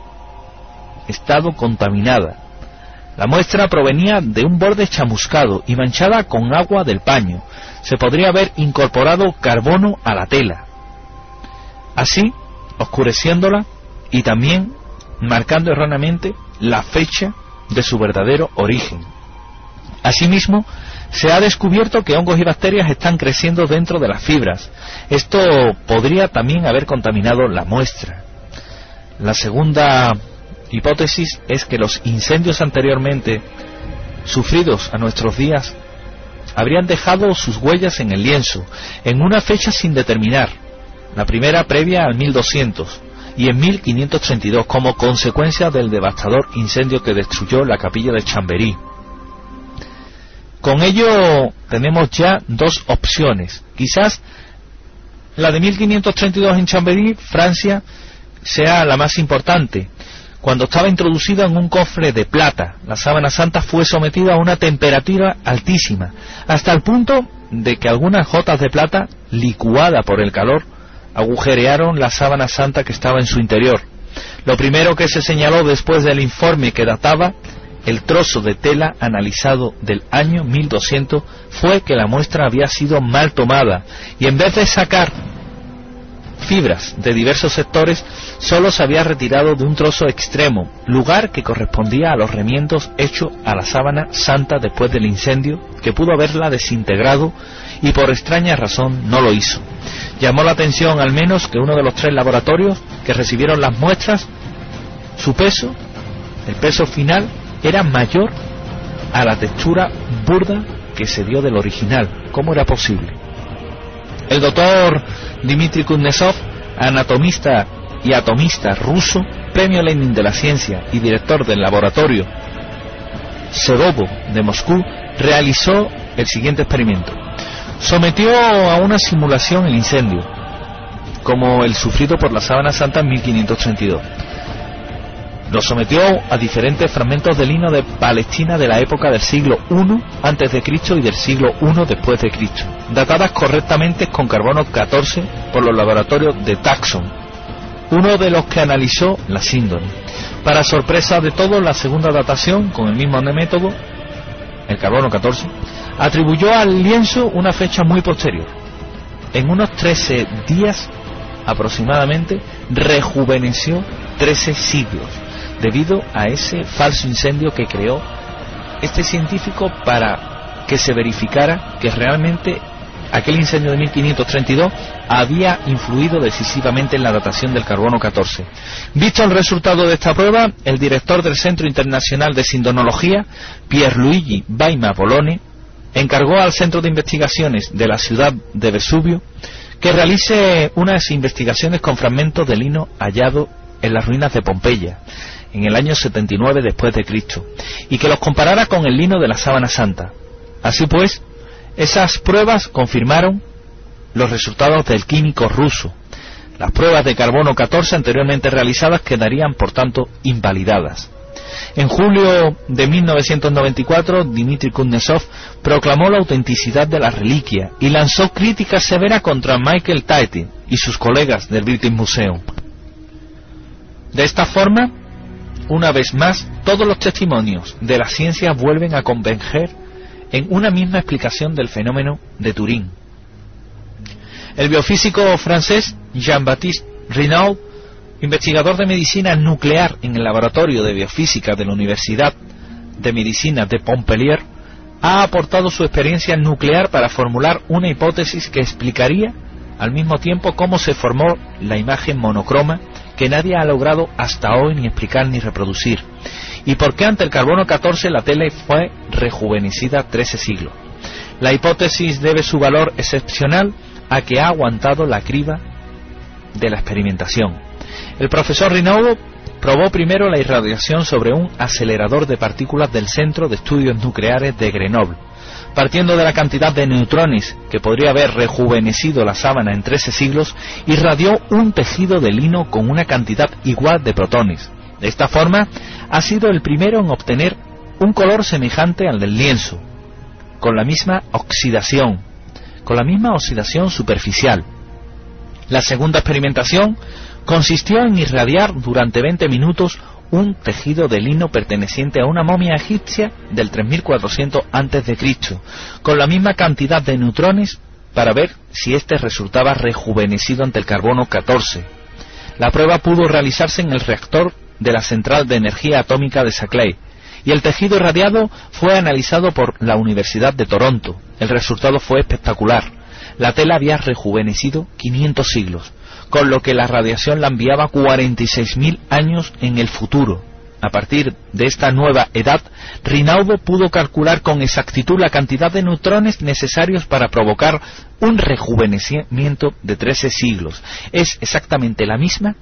S2: estado contaminada. La muestra provenía de un borde chamuscado y manchada con agua del paño. Se podría haber incorporado carbono a la tela, así oscureciéndola y también marcando erróneamente la fecha de su verdadero origen. Asimismo, se ha descubierto que hongos y bacterias están creciendo dentro de las fibras. Esto podría también haber contaminado la muestra. La segunda hipótesis es que los incendios anteriormente sufridos a nuestros días habrían dejado sus huellas en el lienzo, en una fecha sin determinar, la primera previa al 1200 y en 1532, como consecuencia del devastador incendio que destruyó la capilla de Chambéry. Con ello tenemos ya dos opciones. Quizás la de 1532 en Chambéry, Francia, sea la más importante. Cuando estaba introducida en un cofre de plata, la sábana santa fue sometida a una temperatura altísima, hasta el punto de que algunas gotas de plata, licuada por el calor, agujerearon la sábana santa que estaba en su interior. Lo primero que se señaló después del informe que databa el trozo de tela analizado del año 1200 fue que la muestra había sido mal tomada y en vez de sacar fibras de diversos sectores, solo se había retirado de un trozo extremo, lugar que correspondía a los remiendos hechos a la sábana santa después del incendio, que pudo haberla desintegrado y por extraña razón no lo hizo. Llamó la atención al menos que uno de los 3 laboratorios que recibieron las muestras, su peso, el peso final, era mayor a la textura burda que se dio del original. ¿Cómo era posible? El doctor Dmitry Kuznetsov, anatomista y atomista ruso, premio Lenin de la ciencia y director del laboratorio Sedovo de Moscú, realizó el siguiente experimento. Sometió a una simulación el incendio, como el sufrido por la sábana santa en 1532. Lo sometió a diferentes fragmentos de lino de Palestina de la época del siglo I a.C. y del siglo I después de Cristo, datadas correctamente con carbono 14 por los laboratorios de Tucson, uno de los que analizó la síndone. Para sorpresa de todos, la segunda datación, con el mismo método, el carbono 14, atribuyó al lienzo una fecha muy posterior. En unos 13 días aproximadamente rejuveneció 13 siglos, debido a ese falso incendio que creó este científico para que se verificara que realmente aquel incendio de 1532 había influido decisivamente en la datación del carbono 14. Visto el resultado de esta prueba, el director del Centro Internacional de Sindonología, Pierluigi Baima Bolone, encargó al Centro de Investigaciones de la ciudad de Vesubio que realice unas investigaciones con fragmentos de lino hallado en las ruinas de Pompeya en el año 79 después de Cristo, y que los comparara con el lino de la Sábana Santa. Así pues, esas pruebas confirmaron los resultados del químico ruso. Las pruebas de carbono 14 anteriormente realizadas quedarían, por tanto, invalidadas. En julio de 1994, Dmitry Kuznetsov proclamó la autenticidad de la reliquia y lanzó críticas severas contra Michael Taitin y sus colegas del British Museum. De esta forma, una vez más, todos los testimonios de la ciencia vuelven a converger en una misma explicación del fenómeno de Turing. El biofísico francés Jean-Baptiste Renaud, investigador de medicina nuclear en el laboratorio de biofísica de la Universidad de Medicina de Montpellier, ha aportado su experiencia nuclear para formular una hipótesis que explicaría al mismo tiempo cómo se formó la imagen monocroma que nadie ha logrado hasta hoy ni explicar ni reproducir, y por qué ante el carbono 14 la tele fue rejuvenecida 13 siglos. La hipótesis debe su valor excepcional a que ha aguantado la criba de la experimentación. El profesor Renaud probó primero la irradiación sobre un acelerador de partículas del Centro de Estudios Nucleares de Grenoble. Partiendo de la cantidad de neutrones que podría haber rejuvenecido la sábana en 13 siglos, irradió un tejido de lino con una cantidad igual de protones. De esta forma, ha sido el primero en obtener un color semejante al del lienzo, con la misma oxidación superficial. La segunda experimentación consistió en irradiar durante 20 minutos un tejido de lino perteneciente a una momia egipcia del 3400 a.C., con la misma cantidad de neutrones para ver si éste resultaba rejuvenecido ante el carbono 14. La prueba pudo realizarse en el reactor de la central de energía atómica de Saclay, y el tejido irradiado fue analizado por la Universidad de Toronto. El resultado fue espectacular. La tela había rejuvenecido 500 siglos, con lo que la radiación la enviaba 46.000 años en el futuro. A partir de esta nueva edad, Renaud pudo calcular con exactitud la cantidad de neutrones necesarios para provocar un rejuvenecimiento de 13 siglos. Es exactamente la misma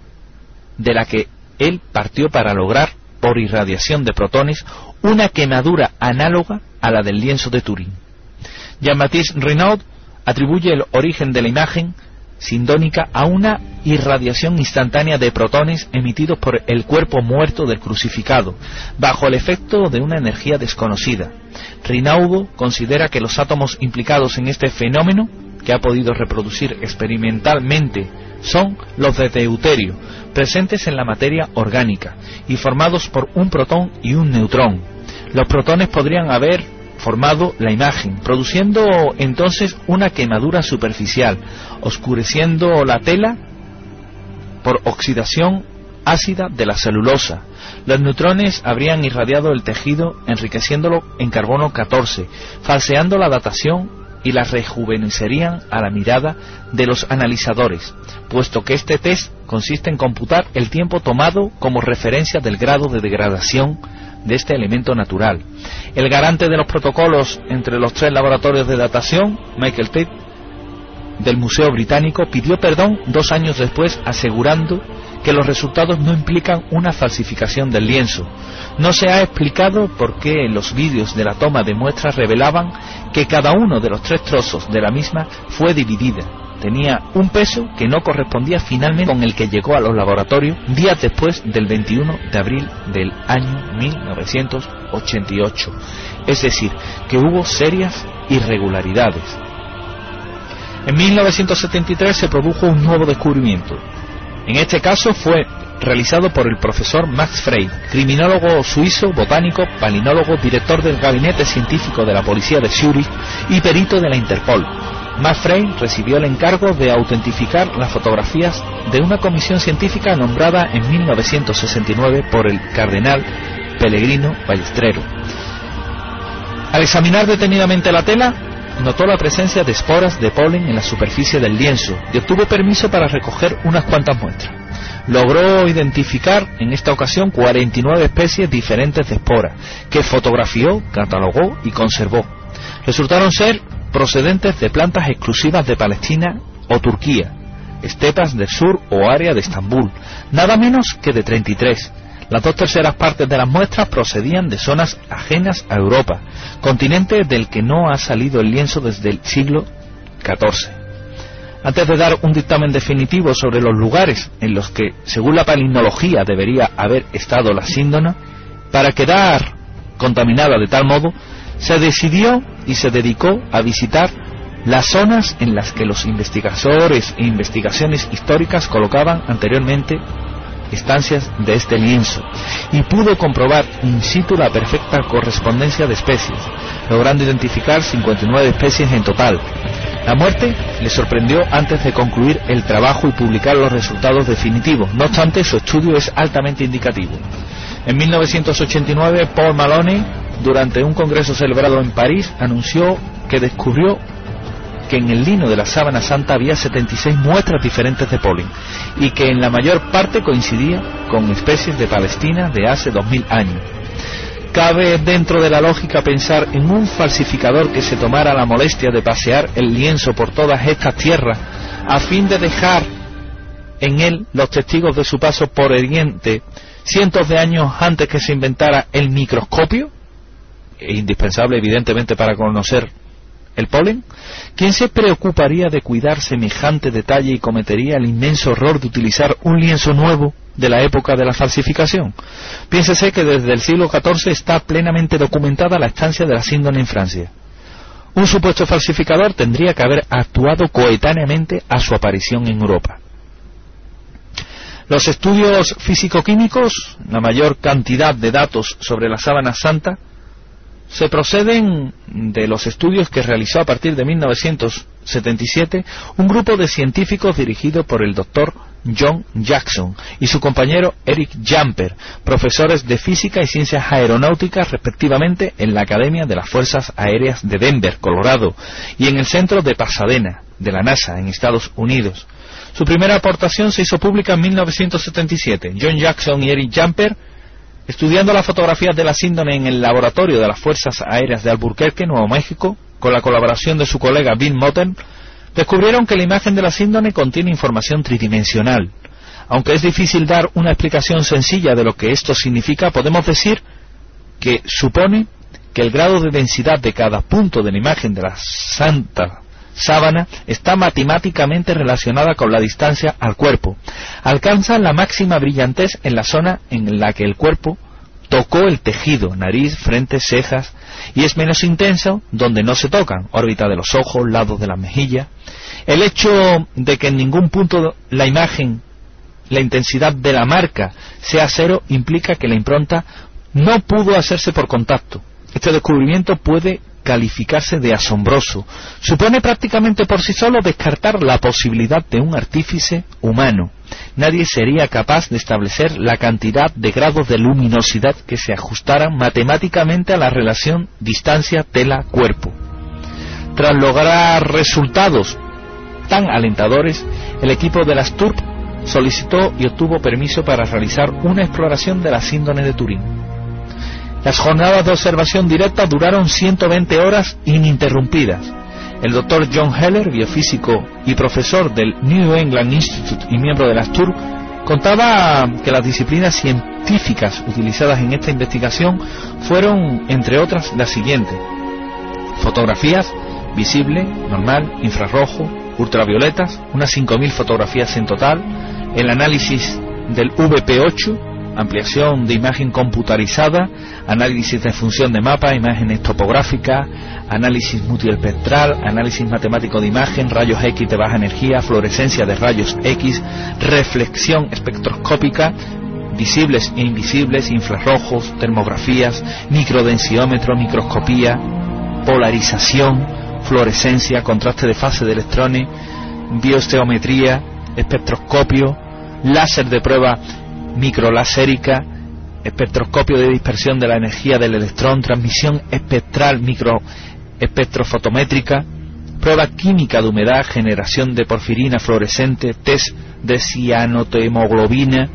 S2: de la que él partió para lograr, por irradiación de protones, una quemadura análoga a la del lienzo de Turing. Jean-Baptiste Renaud atribuye el origen de la imagen sindónica a una irradiación instantánea de protones emitidos por el cuerpo muerto del crucificado, bajo el efecto de una energía desconocida. Renaud considera que los átomos implicados en este fenómeno, que ha podido reproducir experimentalmente, son los de deuterio, presentes en la materia orgánica, y formados por un protón y un neutrón. Los protones podrían haber formado la imagen, produciendo entonces una quemadura superficial, oscureciendo la tela por oxidación ácida de la celulosa. Los neutrones habrían irradiado el tejido, enriqueciéndolo en carbono 14, falseando la datación, y la rejuvenecerían a la mirada de los analizadores, puesto que este test consiste en computar el tiempo tomado como referencia del grado de degradación de este elemento natural. El garante de los protocolos entre los tres laboratorios de datación, Michael Tate, del Museo Británico, pidió perdón 2 años después, asegurando que los resultados no implican una falsificación del lienzo. No se ha explicado por qué los vídeos de la toma de muestras revelaban que cada uno de los 3 trozos de la misma fue dividida. Tenía un peso que no correspondía finalmente con el que llegó a los laboratorios días después del 21 de abril del año 1988. Es decir, que hubo serias irregularidades. En 1973 se produjo un nuevo descubrimiento. En este caso fue realizado por el profesor Max Frey, criminólogo suizo, botánico, palinólogo, director del gabinete científico de la policía de Zúrich y perito de la Interpol. Max Frey recibió el encargo de autentificar las fotografías de una comisión científica nombrada en 1969 por el cardenal Pellegrino Ballesteros. Al examinar detenidamente la tela, notó la presencia de esporas de polen en la superficie del lienzo y obtuvo permiso para recoger unas cuantas muestras. Logró identificar en esta ocasión 49 especies diferentes de esporas, que fotografió, catalogó y conservó. Resultaron ser procedentes de plantas exclusivas de Palestina o Turquía, estepas del sur o área de Estambul, nada menos que de 33. Las 2/3 partes de las muestras procedían de zonas ajenas a Europa, continente del que no ha salido el lienzo desde el siglo XIV. Antes de dar un dictamen definitivo sobre los lugares en los que, según la palynología, debería haber estado la síndona, para quedar contaminada de tal modo, se decidió y se dedicó a visitar las zonas en las que los investigadores e investigaciones históricas colocaban anteriormente estancias de este lienzo, y pudo comprobar in situ la perfecta correspondencia de especies, logrando identificar 59 especies en total. La muerte le sorprendió antes de concluir el trabajo y publicar los resultados definitivos. No obstante, su estudio es altamente indicativo. En 1989, Paul Maloney, durante un congreso celebrado en París, anunció que descubrió que en el lino de la sábana santa había 76 muestras diferentes de polen, y que en la mayor parte coincidía con especies de Palestina de hace 2000 años. Cabe dentro de la lógica pensar en un falsificador que se tomara la molestia de pasear el lienzo por todas estas tierras a fin de dejar en él los testigos de su paso por Oriente cientos de años antes que se inventara el microscopio, indispensable evidentemente para conocer el polen. ¿Quién se preocuparía de cuidar semejante detalle y cometería el inmenso error de utilizar un lienzo nuevo de la época de la falsificación? Piénsese que desde el siglo XIV está plenamente documentada la estancia de la síndone en Francia. Un supuesto falsificador tendría que haber actuado coetáneamente a su aparición en Europa. Los estudios físico-químicos, la mayor cantidad de datos sobre la sábana santa, se proceden de los estudios que realizó a partir de 1977 un grupo de científicos dirigido por el doctor John Jackson y su compañero Eric Jumper, profesores de física y ciencias aeronáuticas respectivamente en la Academia de las Fuerzas Aéreas de Denver, Colorado, y en el centro de Pasadena, de la NASA, en Estados Unidos. Su primera aportación se hizo pública en 1977. John Jackson y Eric Jumper, estudiando las fotografías de la síndone en el laboratorio de las Fuerzas Aéreas de Albuquerque, Nuevo México, con la colaboración de su colega Bill Moten, descubrieron que la imagen de la síndone contiene información tridimensional. Aunque es difícil dar una explicación sencilla de lo que esto significa, podemos decir que supone que el grado de densidad de cada punto de la imagen de la santa sábana está matemáticamente relacionada con la distancia al cuerpo. Alcanza la máxima brillantez en la zona en la que el cuerpo tocó el tejido, nariz, frente, cejas, y es menos intenso donde no se tocan, órbita de los ojos, lados de la mejilla. El hecho de que en ningún punto la imagen, la intensidad de la marca sea cero, implica que la impronta no pudo hacerse por contacto. Este descubrimiento puede calificarse de asombroso. Supone prácticamente por sí solo descartar la posibilidad de un artífice humano. Nadie sería capaz de establecer la cantidad de grados de luminosidad que se ajustaran matemáticamente a la relación distancia tela-cuerpo. Tras lograr resultados tan alentadores, el equipo de la STURP solicitó y obtuvo permiso para realizar una exploración de la síndone de Turín. Las jornadas de observación directa duraron 120 horas ininterrumpidas. El doctor John Heller, biofísico y profesor del New England Institute y miembro de la STURP, contaba que las disciplinas científicas utilizadas en esta investigación fueron, entre otras, las siguientes: fotografías, visible, normal, infrarrojo, ultravioletas, unas 5.000 fotografías en total, el análisis del VP8, ampliación de imagen computarizada, análisis de función de mapa, imágenes topográficas, análisis multiespectral, análisis matemático de imagen, rayos X de baja energía, fluorescencia de rayos X, reflexión espectroscópica, visibles e invisibles, infrarrojos, termografías, microdensiómetro, microscopía, polarización, fluorescencia, contraste de fase de electrones, bioesteometría, espectroscopio, láser de prueba microlasérica, espectroscopio de dispersión de la energía del electrón, transmisión espectral microespectrofotométrica, prueba química de humedad, generación de porfirina fluorescente, test de cianohemoglobina,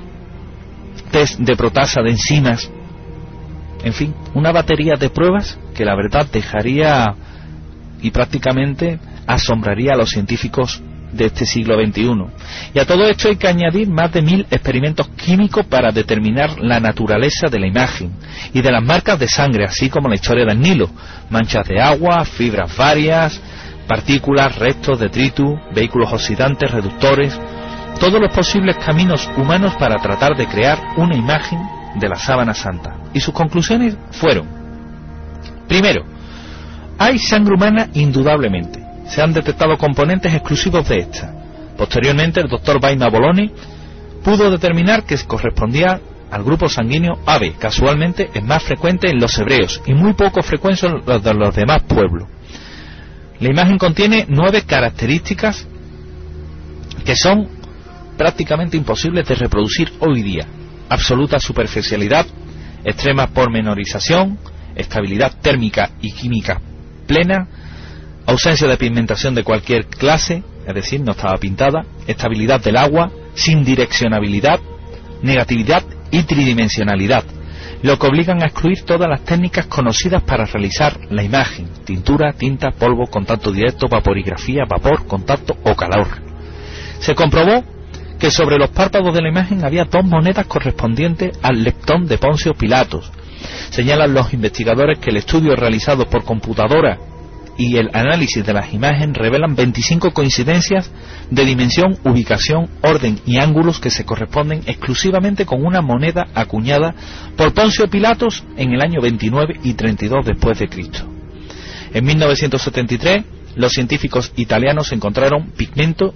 S2: test de protasa de enzimas, en fin, una batería de pruebas que la verdad dejaría y prácticamente asombraría a los científicos de este siglo XXI. Y a todo esto hay que añadir más de 1000 experimentos químicos para determinar la naturaleza de la imagen y de las marcas de sangre, así como la historia del Nilo, manchas de agua, fibras varias, partículas, restos, detritus, vehículos oxidantes, reductores, todos los posibles caminos humanos para tratar de crear una imagen de la sábana santa. Y sus conclusiones fueron: primero, hay sangre humana indudablemente. Se han detectado componentes exclusivos de esta. Posteriormente, el doctor Vaina Bologna pudo determinar que correspondía al grupo sanguíneo AB. Casualmente es más frecuente en los hebreos y muy poco frecuente en los de los demás pueblos. La imagen contiene 9 características que son prácticamente imposibles de reproducir hoy día: absoluta superficialidad, extrema pormenorización, estabilidad térmica y química plena, ausencia de pigmentación de cualquier clase, es decir, no estaba pintada, estabilidad del agua, sin direccionabilidad, negatividad y tridimensionalidad, lo que obligan a excluir todas las técnicas conocidas para realizar la imagen: tintura, tinta, polvo, contacto directo, vaporigrafía, vapor, contacto o calor. Se comprobó que sobre los párpados de la imagen había 2 monedas correspondientes al leptón de Poncio Pilatos. Señalan los investigadores que el estudio realizado por computadora y el análisis de las imágenes revelan 25 coincidencias de dimensión, ubicación, orden y ángulos que se corresponden exclusivamente con una moneda acuñada por Poncio Pilatos en el año 29 y 32 después de Cristo. En 1973 los científicos italianos encontraron pigmento,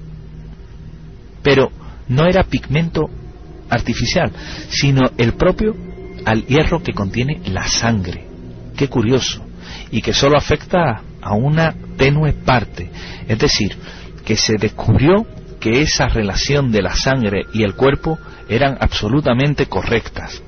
S2: pero no era pigmento artificial, sino el propio al hierro que contiene la sangre. Qué curioso, y que solo afecta a una tenue parte, es decir, que se descubrió que esa relación de la sangre y el cuerpo eran absolutamente correctas.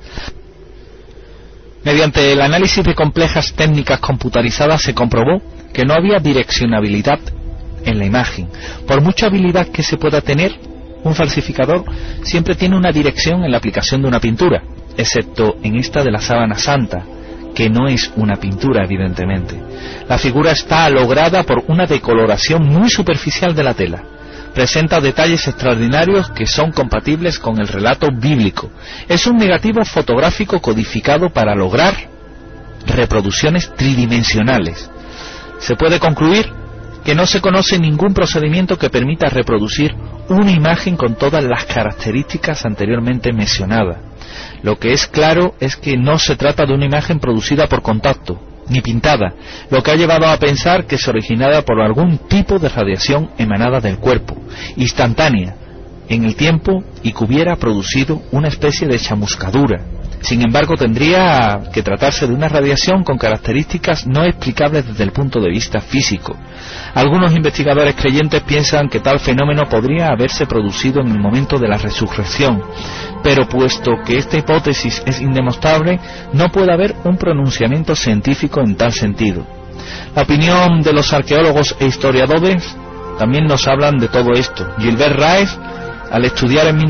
S2: Mediante el análisis de complejas técnicas computarizadas se comprobó que no había direccionabilidad en la imagen. Por mucha habilidad que se pueda tener, un falsificador siempre tiene una dirección en la aplicación de una pintura, excepto en esta de la sábana santa, que no es una pintura, evidentemente. La figura está lograda por una decoloración muy superficial de la tela. Presenta detalles extraordinarios que son compatibles con el relato bíblico. Es un negativo fotográfico codificado para lograr reproducciones tridimensionales. Se puede concluir que no se conoce ningún procedimiento que permita reproducir una imagen con todas las características anteriormente mencionadas. Lo que es claro es que no se trata de una imagen producida por contacto, ni pintada, lo que ha llevado a pensar que es originada por algún tipo de radiación emanada del cuerpo, instantánea en el tiempo, y que hubiera producido una especie de chamuscadura. Sin embargo, tendría que tratarse de una radiación con características no explicables desde el punto de vista físico. Algunos investigadores creyentes piensan que tal fenómeno podría haberse producido en el momento de la resurrección, pero puesto que esta hipótesis es indemostrable, no puede haber un pronunciamiento científico en tal sentido. La opinión de los arqueólogos e historiadores también nos hablan de todo esto. Gilbert Raes, al estudiar en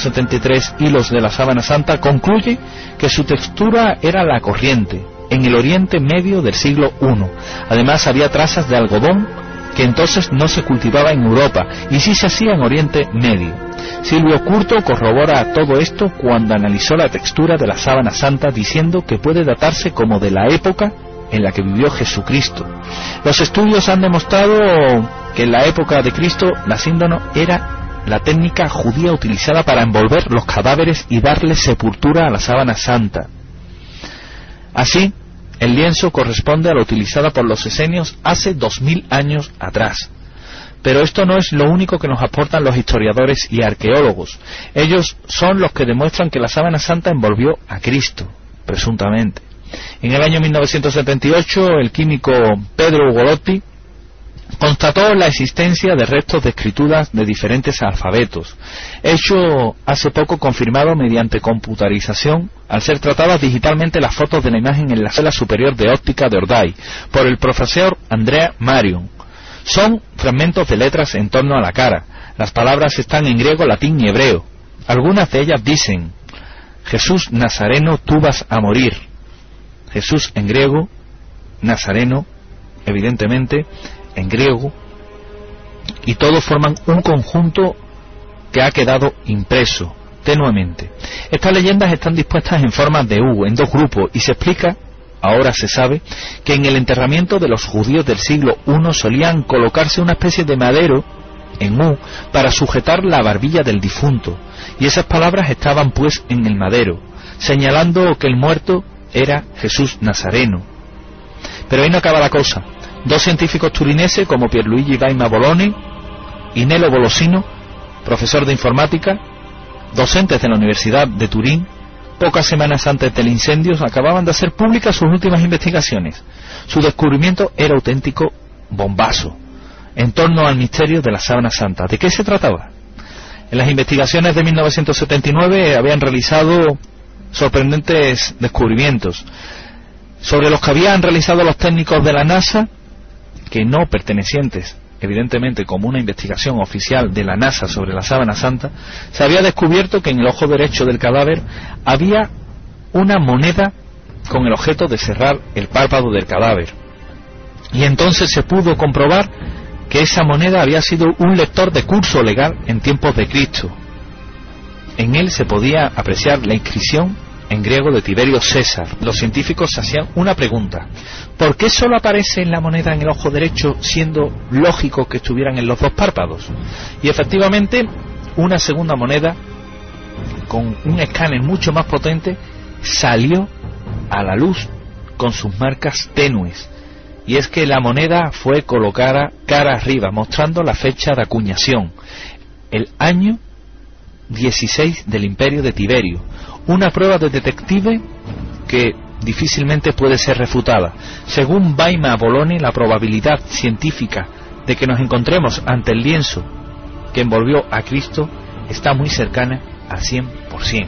S2: 1973 hilos de la sábana santa, concluye que su textura era la corriente, en el Oriente Medio del siglo I. Además había trazas de algodón que entonces no se cultivaba en Europa y sí se hacía en Oriente Medio. Silvio Curto corrobora todo esto cuando analizó la textura de la sábana santa, diciendo que puede datarse como de la época en la que vivió Jesucristo. Los estudios han demostrado que en la época de Cristo la síndano era la técnica judía utilizada para envolver los cadáveres y darle sepultura a la sábana santa. Así, el lienzo corresponde a la utilizada por los esenios hace 2000 años atrás. Pero esto no es lo único que nos aportan los historiadores y arqueólogos. Ellos son los que demuestran que la sábana santa envolvió a Cristo, presuntamente. En el año 1978, el químico Pedro Ugolotti constató la existencia de restos de escrituras de diferentes alfabetos, hecho hace poco confirmado mediante computarización al ser tratadas digitalmente las fotos de la imagen en la Escuela Superior de Óptica de Ordai por el profesor Andrea Marion. Son fragmentos de letras en torno a la cara. Las palabras están en griego, latín y hebreo. Algunas de ellas dicen: Jesús Nazareno, tú vas a morir. Jesús en griego, Nazareno, evidentemente en griego, y todos forman un conjunto que ha quedado impreso tenuemente. Estas leyendas están dispuestas en forma de U, en dos grupos, y se explica, ahora se sabe, que en el enterramiento de los judíos del siglo I solían colocarse una especie de madero en U para sujetar la barbilla del difunto, y esas palabras estaban pues en el madero, señalando que el muerto era Jesús Nazareno. Pero ahí no acaba la cosa. Dos científicos turineses como Pierluigi Baima Boloni y Nelo Bolosino, profesor de informática, docentes de la Universidad de Turín, pocas semanas antes del incendio acababan de hacer públicas sus últimas investigaciones. Su descubrimiento era auténtico bombazo en torno al misterio de la sábana santa. ¿De qué se trataba? En las investigaciones de 1979 habían realizado sorprendentes descubrimientos sobre los que habían realizado los técnicos de la NASA, que no pertenecientes evidentemente como una investigación oficial de la NASA sobre la sábana santa. Se había descubierto que en el ojo derecho del cadáver había una moneda con el objeto de cerrar el párpado del cadáver, y entonces se pudo comprobar que esa moneda había sido un lector de curso legal en tiempos de Cristo. En él se podía apreciar la inscripción en griego de Tiberio César. Los científicos se hacían una pregunta: ¿por qué solo aparece en la moneda en el ojo derecho, siendo lógico que estuvieran en los dos párpados? Y efectivamente, una segunda moneda con un escáner mucho más potente salió a la luz con sus marcas tenues, y es que la moneda fue colocada cara arriba, mostrando la fecha de acuñación, el año 16 del imperio de Tiberio, una prueba de detective que difícilmente puede ser refutada. Según Baima Boloni, la probabilidad científica de que nos encontremos ante el lienzo que envolvió a Cristo está muy cercana al 100%.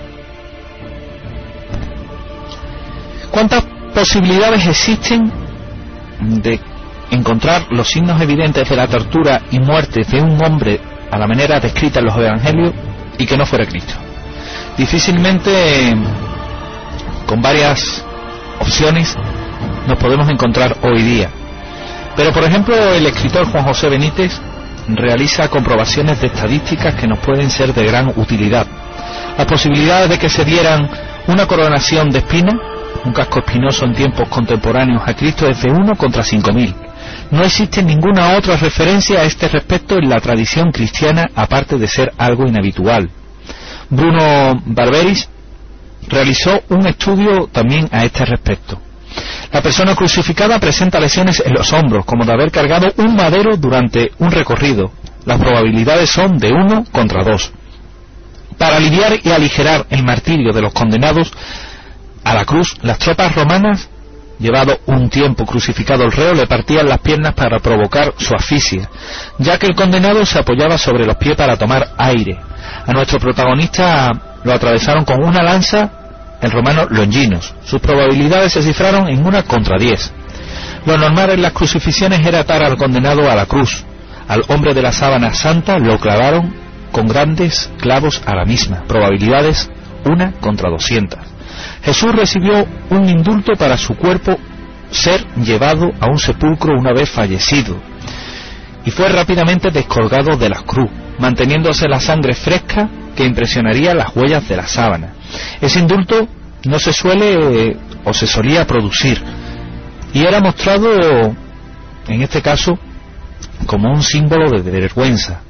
S2: ¿Cuántas posibilidades existen de encontrar los signos evidentes de la tortura y muerte de un hombre a la manera descrita en los evangelios y que no fuera Cristo? Difícilmente, con varias opciones, nos podemos encontrar hoy día. Pero por ejemplo, el escritor Juan José Benítez realiza comprobaciones de estadísticas que nos pueden ser de gran utilidad. Las posibilidades de que se dieran una coronación de espina, un casco espinoso en tiempos contemporáneos a Cristo, es de 1 contra 5.000. No existe ninguna otra referencia a este respecto en la tradición cristiana, aparte de ser algo inhabitual. Bruno Barberis realizó un estudio también a este respecto. La persona crucificada presenta lesiones en los hombros, como de haber cargado un madero durante un recorrido. Las probabilidades son de 1 contra 2. Para aliviar y aligerar el martirio de los condenados a la cruz, las tropas romanas, llevado un tiempo crucificado el reo, le partían las piernas para provocar su asfixia, ya que el condenado se apoyaba sobre los pies para tomar aire. A nuestro protagonista lo atravesaron con una lanza el romano Longinos. Sus probabilidades se cifraron en 1 contra 10. Lo normal en las crucifixiones era atar al condenado a la cruz. Al hombre de la sábana santa lo clavaron con grandes clavos a la misma. Probabilidades 1 contra 200. Jesús recibió un indulto para su cuerpo ser llevado a un sepulcro una vez fallecido, y fue rápidamente descolgado de la cruz, manteniéndose la sangre fresca que impresionaría las huellas de la sábana. Ese indulto no se suele o se solía producir, y era mostrado en este caso como un símbolo de vergüenza.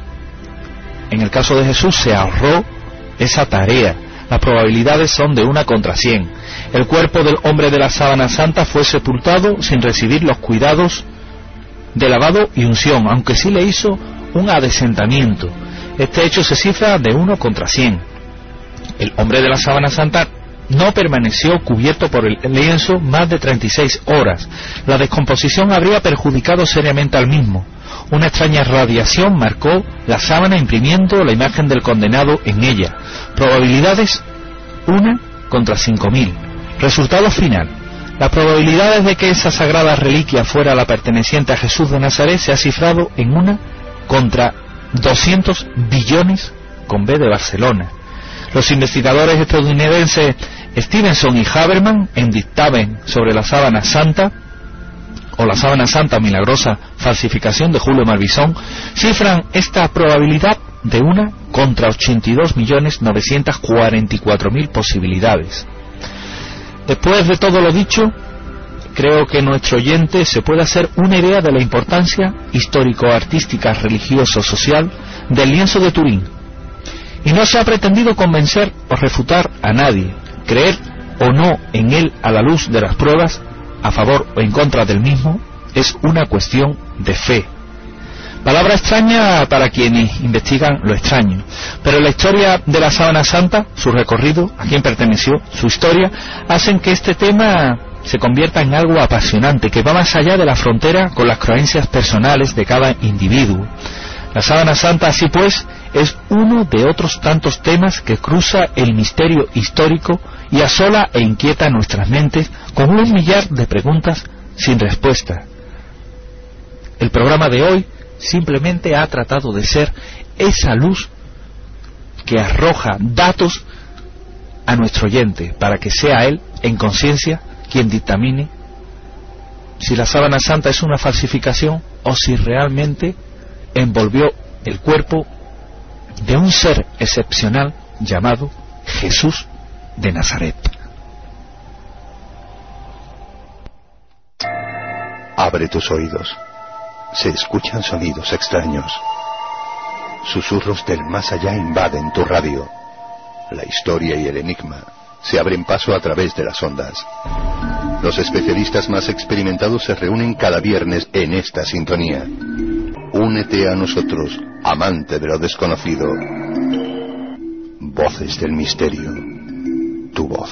S2: En el caso de Jesús se ahorró esa tarea. Las probabilidades son de 1 contra 100. El cuerpo del hombre de la sábana santa fue sepultado sin recibir los cuidados de lavado y unción, aunque sí le hizo un adesentamiento. Este hecho se cifra de 1 contra 100. El hombre de la sábana santa no permaneció cubierto por el lienzo más de 36 horas. La descomposición habría perjudicado seriamente al mismo. Una extraña radiación marcó la sábana, imprimiendo la imagen del condenado en ella. Probabilidades 1 contra 5.000. Resultado final: las probabilidades de que esa sagrada reliquia fuera la perteneciente a Jesús de Nazaret se ha cifrado en 1 contra 200 billones con B de Barcelona. Los investigadores estadounidenses Stevenson y Haberman, en dictamen sobre la sábana santa, o la sábana santa milagrosa falsificación de Julio Malvisón cifran esta probabilidad de 1 contra 82.944.000 posibilidades. Después de todo lo dicho, creo que nuestro oyente se puede hacer una idea de la importancia histórico-artística, religioso-social del lienzo de Turín. Y no se ha pretendido convencer o refutar a nadie. Creer o no en él a la luz de las pruebas, a favor o en contra del mismo, es una cuestión de fe. Palabra extraña para quienes investigan lo extraño, pero la historia de la sábana santa, su recorrido, a quién perteneció, su historia, hacen que este tema se convierta en algo apasionante, que va más allá de la frontera con las creencias personales de cada individuo. La sábana santa, así pues, es uno de otros tantos temas que cruza el misterio histórico y asola e inquieta nuestras mentes con 1 millar de preguntas sin respuesta. El programa de hoy simplemente ha tratado de ser esa luz que arroja datos a nuestro oyente para que sea él, en conciencia, quien dictamine si la sábana santa es una falsificación o si realmente envolvió el cuerpo de un ser excepcional llamado Jesús de Nazaret.
S3: Abre tus oídos. Se escuchan sonidos extraños. Susurros del más allá invaden tu radio. La historia y el enigma se abren paso a través de las ondas. Los especialistas más experimentados se reúnen cada viernes en esta sintonía. Únete a nosotros, amante de lo desconocido. Voces del misterio. Tu voz.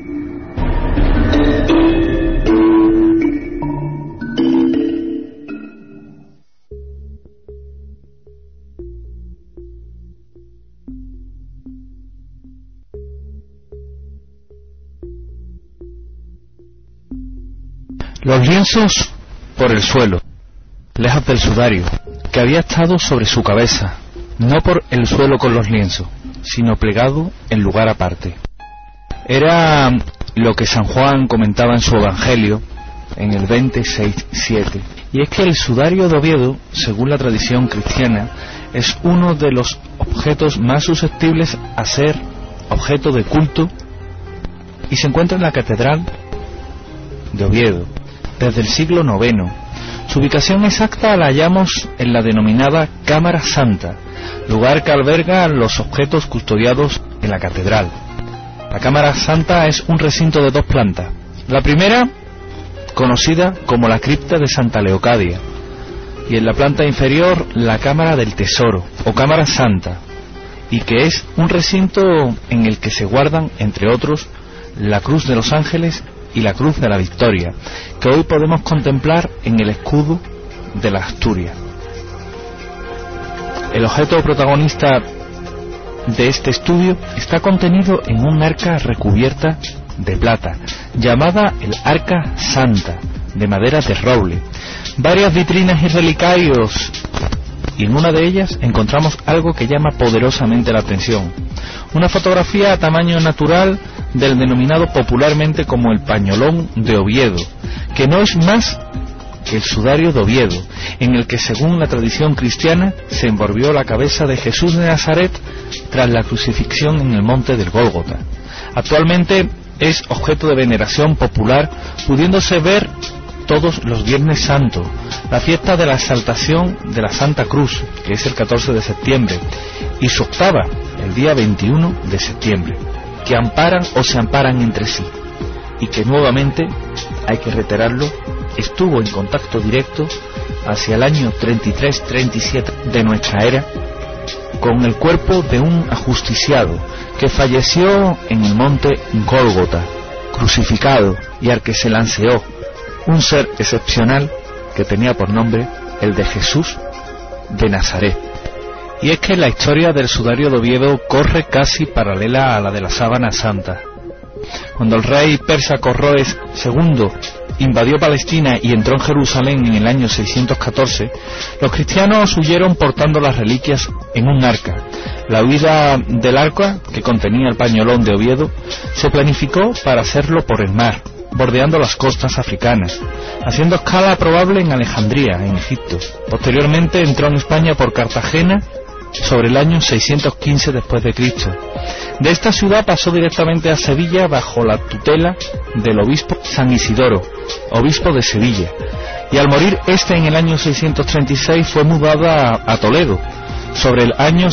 S2: Los lienzos por el suelo, lejos del sudario, que había estado sobre su cabeza, no por el suelo con los lienzos, sino plegado en lugar aparte. Era lo que San Juan comentaba en su Evangelio, en el 26:7, y es que el sudario de Oviedo, según la tradición cristiana, es uno de los objetos más susceptibles a ser objeto de culto, y se encuentra en la Catedral de Oviedo desde el siglo IX. Su ubicación exacta la hallamos en la denominada Cámara Santa, lugar que alberga los objetos custodiados en la catedral. La Cámara Santa es un recinto de 2 plantas. La primera, conocida como la cripta de Santa Leocadia, y en la planta inferior la Cámara del Tesoro, o Cámara Santa, y que es un recinto en el que se guardan, entre otros, la Cruz de los Ángeles y la Cruz de la Victoria, que hoy podemos contemplar en el escudo de la Asturias. El objeto protagonista de este estudio está contenido en un arca recubierta de plata, llamada el Arca Santa, de madera de roble. Varias vitrinas y relicarios, y en una de ellas encontramos algo que llama poderosamente la atención: una fotografía a tamaño natural del denominado popularmente como el pañolón de Oviedo, que no es más que el sudario de Oviedo, en el que, según la tradición cristiana, se envolvió la cabeza de Jesús de Nazaret tras la crucifixión en el monte del Gólgota. Actualmente es objeto de veneración popular, pudiéndose ver todos los Viernes Santos, la fiesta de la exaltación de la Santa Cruz, que es el 14 de septiembre, y su octava, el día 21 de septiembre, que amparan o se amparan entre sí, y que nuevamente, hay que reiterarlo, estuvo en contacto directo hacia el año 33-37 de nuestra era con el cuerpo de un ajusticiado que falleció en el monte Gólgota, crucificado, y al que se lanceó un ser excepcional que tenía por nombre el de Jesús de Nazaret. Y es que la historia del sudario de Oviedo corre casi paralela a la de la sábana santa. Cuando el rey persa Corroes II invadió Palestina y entró en Jerusalén en el año 614, los cristianos huyeron portando las reliquias en un arca. La huida del arca, que contenía el pañolón de Oviedo, se planificó para hacerlo por el mar, bordeando las costas africanas, haciendo escala probable en Alejandría, en Egipto. Posteriormente entró en España por Cartagena sobre el año 615 después de Cristo. De esta ciudad pasó directamente a Sevilla bajo la tutela del obispo San Isidoro, obispo de Sevilla, y al morir este en el año 636 fue mudada a Toledo sobre el año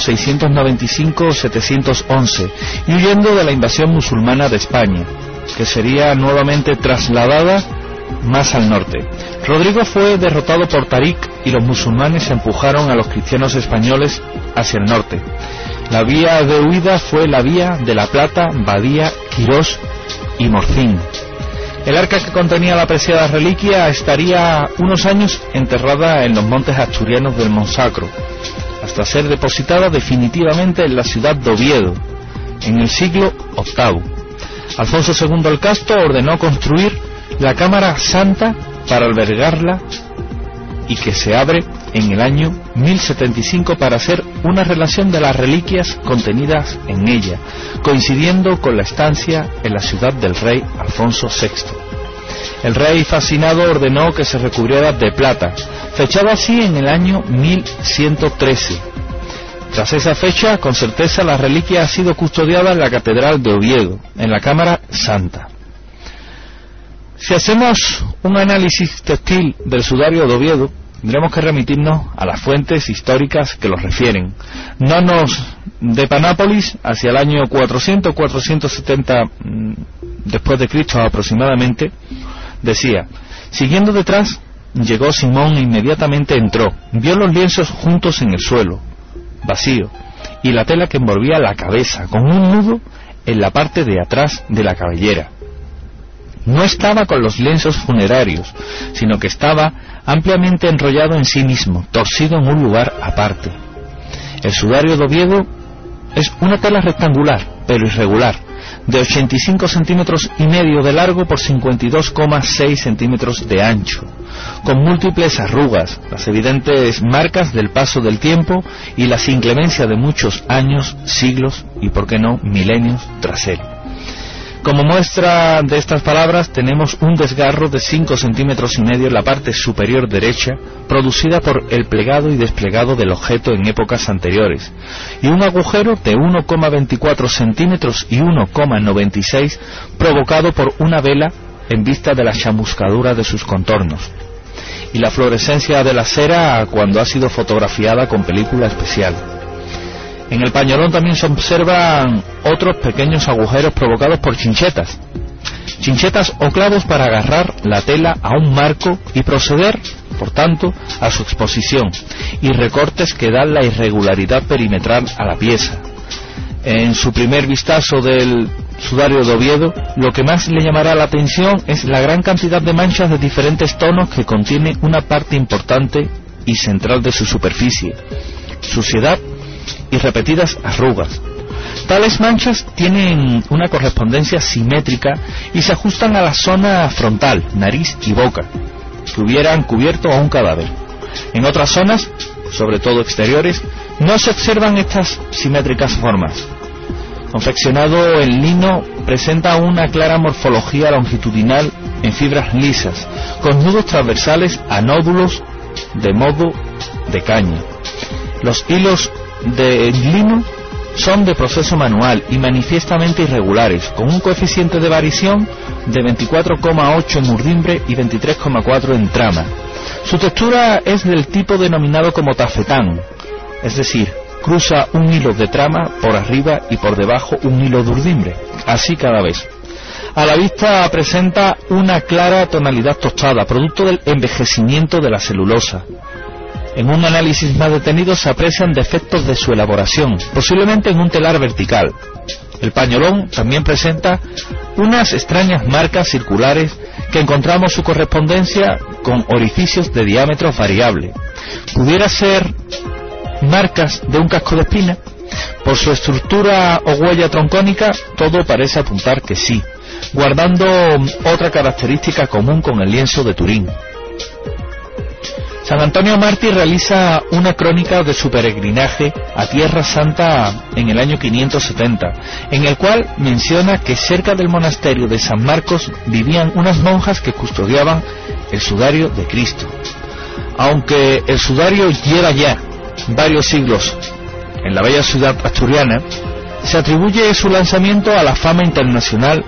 S2: 695-711 y huyendo de la invasión musulmana de España, que sería nuevamente trasladada más al norte. Rodrigo fue derrotado por Tarik y los musulmanes empujaron a los cristianos españoles hacia el norte. La vía de huida fue la vía de la Plata, Badía, Quirós y Morcín. El arca que contenía la preciada reliquia estaría unos años enterrada en los montes asturianos del Monsacro, hasta ser depositada definitivamente en la ciudad de Oviedo, en el siglo VIII. Alfonso II el Casto ordenó construir la Cámara Santa para albergarla y que se abre en el año 1075 para hacer una relación de las reliquias contenidas en ella, coincidiendo con la estancia en la ciudad del rey Alfonso VI. El rey fascinado ordenó que se recubriera de plata, fechado así en el año 1113. Tras esa fecha, con certeza la reliquia ha sido custodiada en la Catedral de Oviedo, en la Cámara Santa. Si hacemos un análisis textil del sudario de Oviedo, tendremos que remitirnos a las fuentes históricas que los refieren. Nonos de Panápolis, hacia el año 400-470 después de Cristo aproximadamente, decía: siguiendo detrás, llegó Simón e inmediatamente entró, vio los lienzos juntos en el suelo, vacío, y la tela que envolvía la cabeza, con un nudo en la parte de atrás de la cabellera. No estaba con los lienzos funerarios, sino que estaba ampliamente enrollado en sí mismo, torcido en un lugar aparte. El sudario de Oviedo es una tela rectangular, pero irregular, de 85 centímetros y medio de largo por 52,6 centímetros de ancho, con múltiples arrugas, las evidentes marcas del paso del tiempo y las inclemencias de muchos años, siglos y, por qué no, milenios tras él. Como muestra de estas palabras tenemos un desgarro de 5 centímetros y medio en la parte superior derecha, producida por el plegado y desplegado del objeto en épocas anteriores, y un agujero de 1,24 centímetros y 1,96 provocado por una vela en vista de la chamuscadura de sus contornos, y la fluorescencia de la cera cuando ha sido fotografiada con película especial. En el pañolón también se observan otros pequeños agujeros provocados por chinchetas o clavos para agarrar la tela a un marco y proceder, por tanto, a su exposición, y recortes que dan la irregularidad perimetral a la pieza. En su primer vistazo del sudario de Oviedo, lo que más le llamará la atención es la gran cantidad de manchas de diferentes tonos que contiene una parte importante y central de su superficie: suciedad y repetidas arrugas. Tales manchas tienen una correspondencia simétrica y se ajustan a la zona frontal, nariz y boca, que hubieran cubierto a un cadáver. En otras zonas, sobre todo exteriores, no se observan estas simétricas formas. Confeccionado en lino, presenta una clara morfología longitudinal en fibras lisas, con nudos transversales a nódulos de modo de caña. Los hilos de lino son de proceso manual y manifiestamente irregulares, con un coeficiente de variación de 24,8 en urdimbre y 23,4 en trama. Su textura es del tipo denominado como tafetán, es decir, cruza un hilo de trama por arriba y por debajo un hilo de urdimbre, así cada vez. A la vista presenta una clara tonalidad tostada, producto del envejecimiento de la celulosa. En un análisis más detenido se aprecian defectos de su elaboración, posiblemente en un telar vertical. El pañolón también presenta unas extrañas marcas circulares que encontramos su correspondencia con orificios de diámetro variable. ¿Pudiera ser marcas de un casco de espina? Por su estructura o huella troncónica, todo parece apuntar que sí, guardando otra característica común con el lienzo de Turín. San Antonio Mártir realiza una crónica de su peregrinaje a Tierra Santa en el año 570, en el cual menciona que cerca del monasterio de San Marcos vivían unas monjas que custodiaban el sudario de Cristo. Aunque el sudario lleva ya varios siglos en la bella ciudad asturiana, se atribuye su lanzamiento a la fama internacional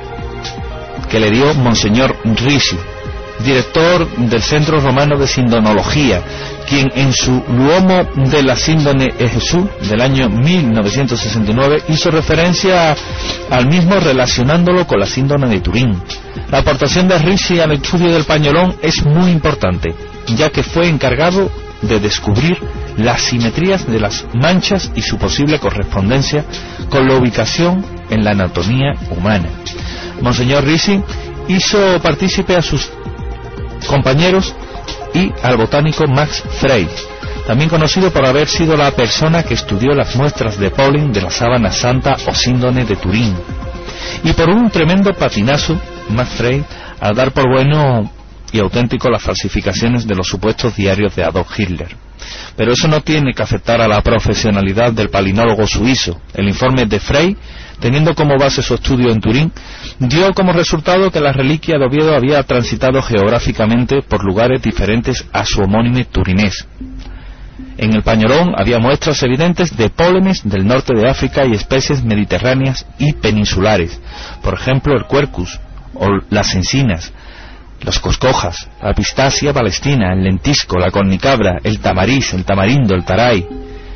S2: que le dio Monseñor Ricci, director del Centro Romano de Sindonología, quien en su L'uomo de la Sindone e Jesús del año 1969 hizo referencia al mismo relacionándolo con la síndone de Turín. La aportación de Ricci al estudio del pañolón es muy importante, ya que fue encargado de descubrir las simetrías de las manchas y su posible correspondencia con la ubicación en la anatomía humana. Monseñor Ricci hizo partícipe a sus compañeros y al botánico Max Frey, también conocido por haber sido la persona que estudió las muestras de polen de la sábana santa o síndone de Turín. Y por un tremendo patinazo, Max Frey, al dar por bueno y auténtico las falsificaciones de los supuestos diarios de Adolf Hitler. Pero eso no tiene que afectar a la profesionalidad del palinólogo suizo. El informe de Frey, teniendo como base su estudio en Turín, dio como resultado que la reliquia de Oviedo había transitado geográficamente por lugares diferentes a su homónimo turinés. En el pañolón había muestras evidentes de pólenes del norte de África y especies mediterráneas y peninsulares, por ejemplo el quercus o las encinas, los coscojas, la pistacia palestina, el lentisco, la cornicabra, el tamariz, el tamarindo, el taray.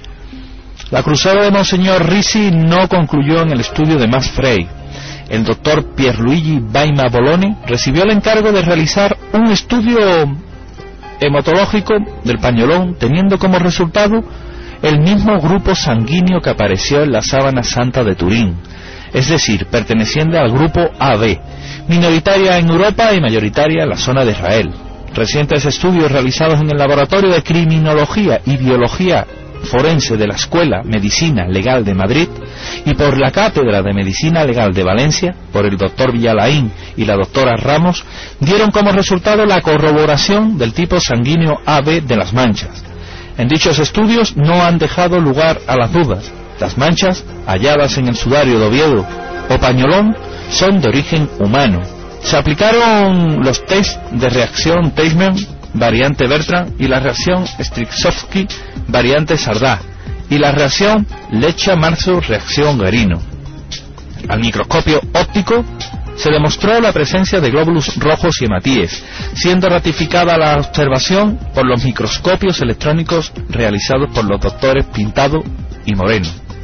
S2: La cruzada de Monseñor Ricci no concluyó en el estudio de Max Frey. El doctor Pierluigi Baima Bolone recibió el encargo de realizar un estudio hematológico del pañolón, teniendo como resultado el mismo grupo sanguíneo que apareció en la sábana santa de Turín, es decir, perteneciente al grupo AB, minoritaria en Europa y mayoritaria en la zona de Israel. Recientes estudios realizados en el Laboratorio de Criminología y Biología Forense de la Escuela Medicina Legal de Madrid y por la Cátedra de Medicina Legal de Valencia, por el doctor Villalaín y la doctora Ramos, dieron como resultado la corroboración del tipo sanguíneo AB de las manchas. En dichos estudios no han dejado lugar a las dudas. Las manchas halladas en el sudario de Oviedo o pañolón son de origen humano. Se aplicaron los test de reacción Teisman, variante Bertrand, y la reacción Striksovsky, variante Sardá, y la reacción Lecha-Marzo, reacción Guerino. Al microscopio óptico se demostró la presencia de glóbulos rojos y hematíes, siendo ratificada la observación por los microscopios electrónicos realizados por los doctores Pintado y Moreno.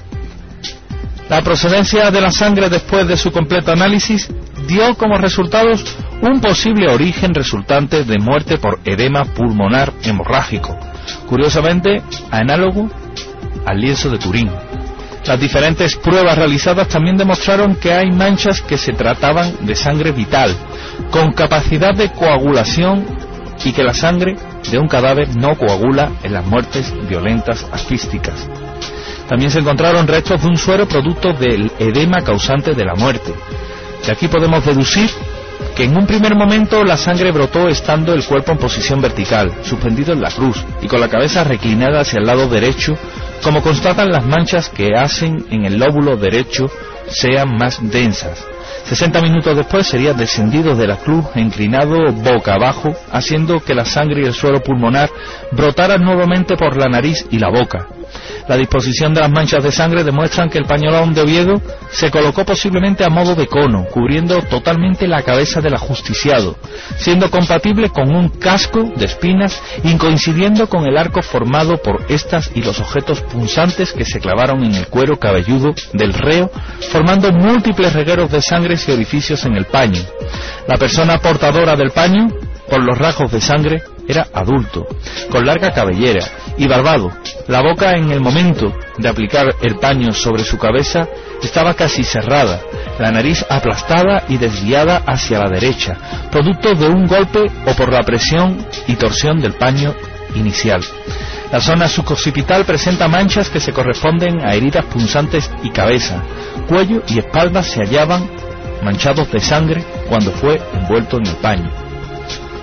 S2: La procedencia de la sangre después de su completo análisis dio como resultados un posible origen resultante de muerte por edema pulmonar hemorrágico, curiosamente análogo al lienzo de Turín. Las diferentes pruebas realizadas también demostraron que hay manchas que se trataban de sangre vital, con capacidad de coagulación, y que la sangre de un cadáver no coagula en las muertes violentas asfísticas. También se encontraron restos de un suero producto del edema causante de la muerte. De aquí podemos deducir que en un primer momento la sangre brotó estando el cuerpo en posición vertical, suspendido en la cruz, y con la cabeza reclinada hacia el lado derecho, como constatan las manchas que hacen en el lóbulo derecho sean más densas. 60 minutos después sería descendido de la cruz e inclinado boca abajo, haciendo que la sangre y el suero pulmonar brotaran nuevamente por la nariz y la boca. La disposición de las manchas de sangre demuestran que el pañolón de Oviedo se colocó posiblemente a modo de cono, cubriendo totalmente la cabeza del ajusticiado, siendo compatible con un casco de espinas y coincidiendo con el arco formado por estas y los objetos punzantes que se clavaron en el cuero cabelludo del reo, formando múltiples regueros de sangre y orificios en el paño. La persona portadora del paño, por los rasgos de sangre, era adulto, con larga cabellera y barbado. La boca, en el momento de aplicar el paño sobre su cabeza, estaba casi cerrada, la nariz aplastada y desviada hacia la derecha, producto de un golpe o por la presión y torsión del paño inicial. La zona suboccipital presenta manchas que se corresponden a heridas punzantes y cabeza. Cuello y espalda se hallaban manchados de sangre cuando fue envuelto en el paño.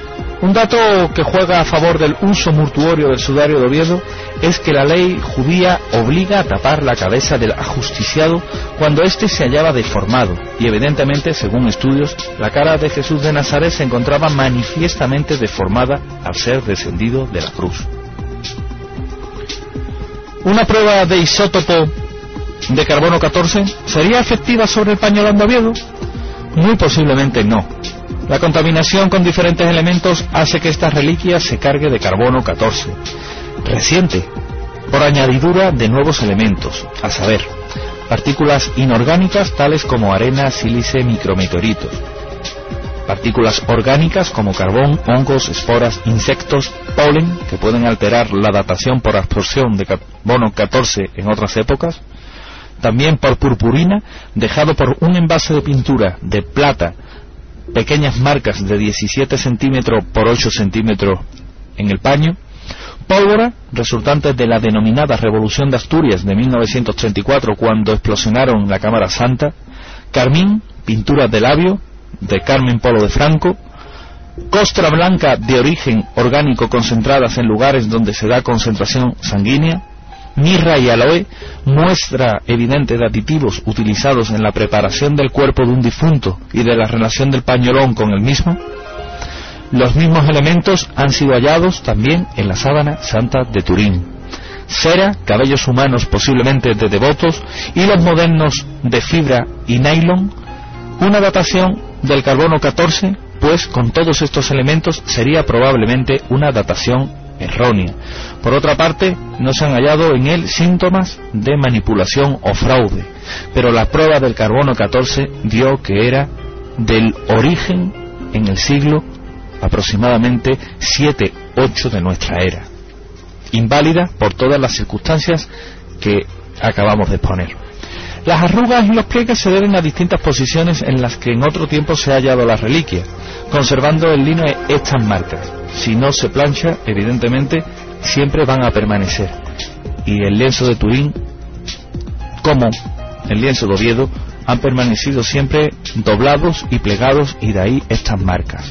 S2: Un dato que juega a favor del uso mortuorio del sudario de Oviedo es que la ley judía obliga a tapar la cabeza del ajusticiado cuando éste se hallaba deformado, y evidentemente, según estudios, la cara de Jesús de Nazaret se encontraba manifiestamente deformada al ser descendido de la cruz. ¿Una prueba de isótopo de carbono 14 sería efectiva sobre el pañolón de Oviedo? Muy posiblemente no. La contaminación con diferentes elementos hace que esta reliquia se cargue de carbono 14, reciente, por añadidura de nuevos elementos, a saber, partículas inorgánicas tales como arena, sílice, micrometeoritos, partículas orgánicas como carbón, hongos, esporas, insectos, polen, que pueden alterar la datación por absorción de carbono 14 en otras épocas, también por purpurina, dejado por un envase de pintura de plata, pequeñas marcas de 17 centímetros por 8 centímetros en el paño, pólvora, resultante de la denominada Revolución de Asturias de 1934, cuando explosionaron la Cámara Santa, carmín, pinturas de labio, de Carmen Polo de Franco, costra blanca de origen orgánico concentradas en lugares donde se da concentración sanguínea, mirra y aloe, muestra evidente de aditivos utilizados en la preparación del cuerpo de un difunto y de la relación del pañolón con el mismo. Los mismos elementos han sido hallados también en la sábana santa de Turín. Cera, cabellos humanos posiblemente de devotos, hilos modernos de fibra y nylon. Una datación del carbono 14, pues con todos estos elementos sería probablemente una datación errónea. Por otra parte, no se han hallado en él síntomas de manipulación o fraude, pero la prueba del carbono 14 dio que era del origen en el siglo aproximadamente 7-8 de nuestra era, inválida por todas las circunstancias que acabamos de exponer. Las arrugas y los pliegues se deben a distintas posiciones en las que en otro tiempo se ha hallado la reliquia, conservando el lino estas marcas. Si no se plancha, evidentemente siempre van a permanecer, y el lienzo de Turín, como el lienzo de Oviedo, han permanecido siempre doblados y plegados, y de ahí estas marcas.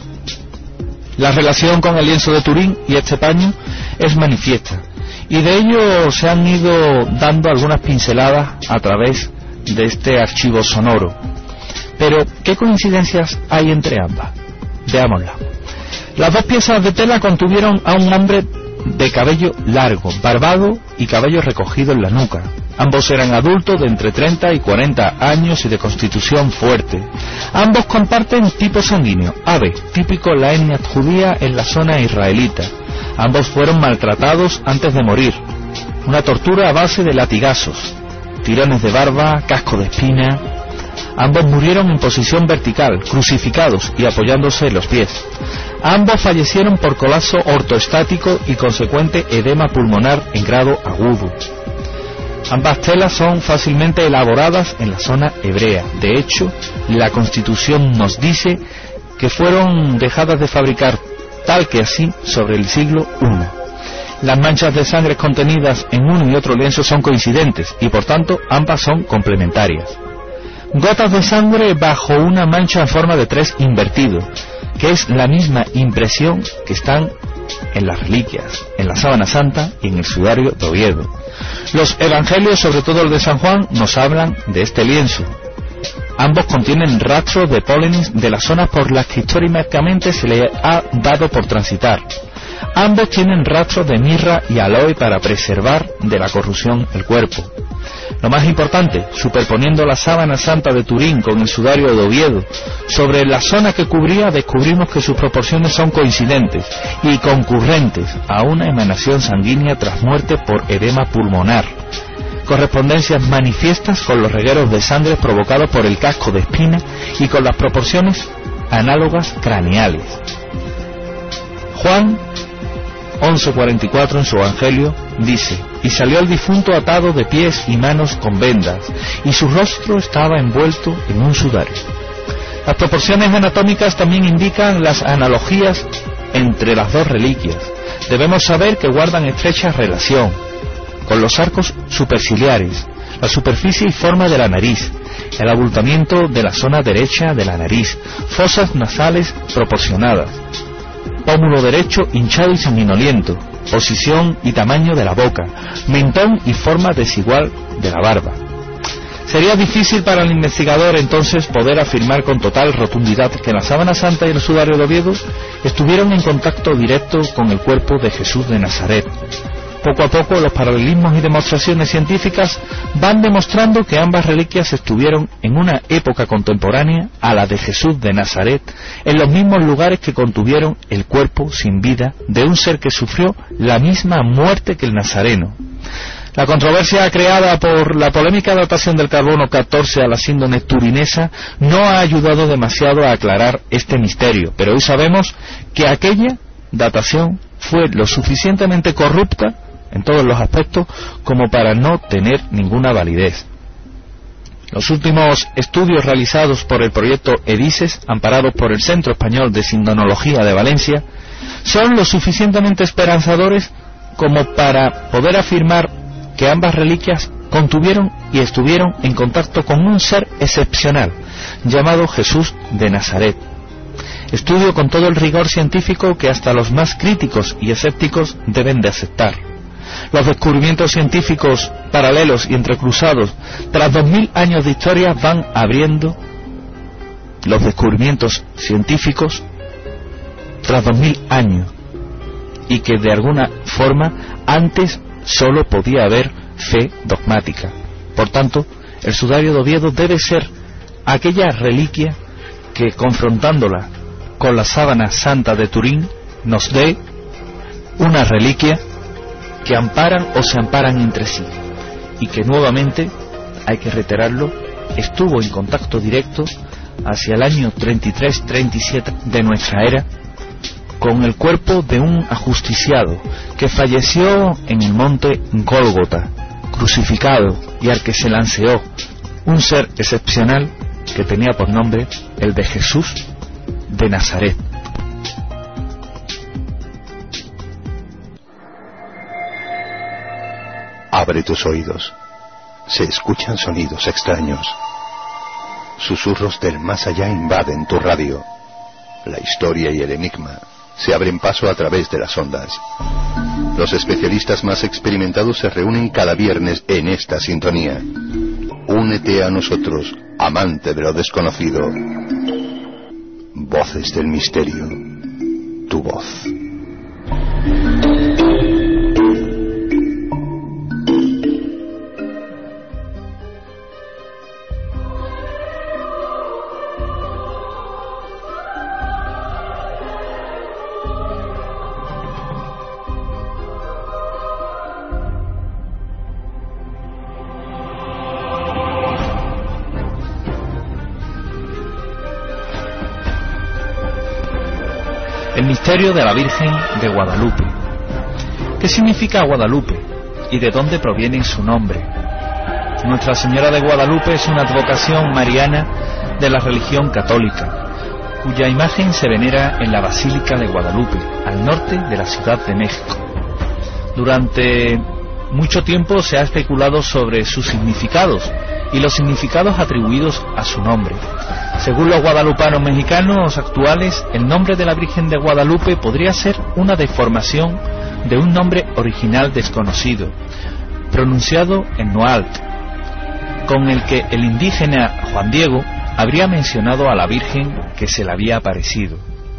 S2: La relación con el lienzo de Turín y este paño es manifiesta, y de ello se han ido dando algunas pinceladas a través de este archivo sonoro. Pero, ¿qué coincidencias hay entre ambas? Veámosla. Las dos piezas de tela contuvieron a un hombre de cabello largo, barbado y cabello recogido en la nuca. Ambos eran adultos de entre 30 y 40 años y de constitución fuerte. Ambos comparten tipo sanguíneo, AB, típico la etnia judía en la zona israelita. Ambos fueron maltratados antes de morir. Una tortura a base de latigazos, tirones de barba, casco de espina. Ambos murieron en posición vertical, crucificados y apoyándose en los pies. Ambos fallecieron por colapso ortoestático y consecuente edema pulmonar en grado agudo. Ambas telas son fácilmente elaboradas en la zona hebrea. De hecho, la Constitución nos dice que fueron dejadas de fabricar tal que así sobre el siglo I. Las manchas de sangre contenidas en uno y otro lienzo son coincidentes y por tanto ambas son complementarias. Gotas de sangre bajo una mancha en forma de 3 invertido, que es la misma impresión que están en las reliquias, en la sábana santa y en el sudario de Oviedo. Los evangelios, sobre todo el de San Juan, nos hablan de este lienzo. Ambos contienen rastros de pólenes de las zonas por las que históricamente se le ha dado por transitar. Ambos tienen rastros de mirra y aloe para preservar de la corrupción el cuerpo. Lo más importante, superponiendo la sábana santa de Turín con el sudario de Oviedo, sobre la zona que cubría descubrimos que sus proporciones son coincidentes y concurrentes a una emanación sanguínea tras muerte por edema pulmonar. Correspondencias manifiestas con los regueros de sangre provocados por el casco de espina y con las proporciones análogas craneales. Juan 11:44 en su Evangelio dice: y salió el difunto atado de pies y manos con vendas, y su rostro estaba envuelto en un sudario. Las proporciones anatómicas también indican las analogías entre las dos reliquias. Debemos saber que guardan estrecha relación con los arcos superciliares, la superficie y forma de la nariz, el abultamiento de la zona derecha de la nariz, fosas nasales proporcionadas. pómulo derecho hinchado y sanguinoliento, posición y tamaño de la boca, mentón y forma desigual de la barba. Sería difícil para el investigador entonces poder afirmar con total rotundidad que la sábana santa y el sudario de Oviedo estuvieron en contacto directo con el cuerpo de Jesús de Nazaret. Poco a poco los paralelismos y demostraciones científicas van demostrando que ambas reliquias estuvieron en una época contemporánea a la de Jesús de Nazaret, en los mismos lugares que contuvieron el cuerpo sin vida de un ser que sufrió la misma muerte que el nazareno. La controversia creada por la polémica datación del carbono 14 a la síndrome turinesa no ha ayudado demasiado a aclarar este misterio, pero hoy sabemos que aquella datación fue lo suficientemente corrupta en todos los aspectos como para no tener ninguna validez. Los últimos estudios realizados por el proyecto EDISES, amparados por el Centro Español de Sindonología de Valencia, son lo suficientemente esperanzadores como para poder afirmar que ambas reliquias contuvieron y estuvieron en contacto con un ser excepcional llamado Jesús de Nazaret. Estudio con todo el rigor científico que hasta los más críticos y escépticos deben de aceptar. Los descubrimientos científicos paralelos y entrecruzados tras 2000 años de historia van abriendo los descubrimientos científicos tras 2000 años y que de alguna forma antes solo podía haber fe dogmática. Por tanto, el sudario de Oviedo debe ser aquella reliquia que, confrontándola con la sábana santa de Turín, nos dé una reliquia que amparan o se amparan entre sí, y que nuevamente, hay que reiterarlo, estuvo en contacto directo hacia el año 33-37 de nuestra era con el cuerpo de un ajusticiado que falleció en el monte Gólgota, crucificado, y al que se lanceó un ser excepcional que tenía por nombre el de Jesús de Nazaret.
S3: Abre tus oídos. Se escuchan sonidos extraños. Susurros del más allá invaden tu radio. La historia y el enigma se abren paso a través de las ondas. Los especialistas más experimentados se reúnen cada viernes en esta sintonía. Únete a nosotros, amante de lo desconocido. Voces del misterio. Tu voz.
S2: El misterio de la Virgen de Guadalupe. ¿Qué significa Guadalupe y de dónde proviene su nombre? Nuestra Señora de Guadalupe es una advocación mariana de la religión católica, cuya imagen se venera en la Basílica de Guadalupe, al norte de la Ciudad de México. Durante mucho tiempo se ha especulado sobre sus significados y los significados atribuidos a su nombre. Según los guadalupanos mexicanos actuales, el nombre de la Virgen de Guadalupe podría ser una deformación de un nombre original desconocido, pronunciado en Nahuatl, con el que el indígena Juan Diego habría mencionado a la Virgen que se le había aparecido.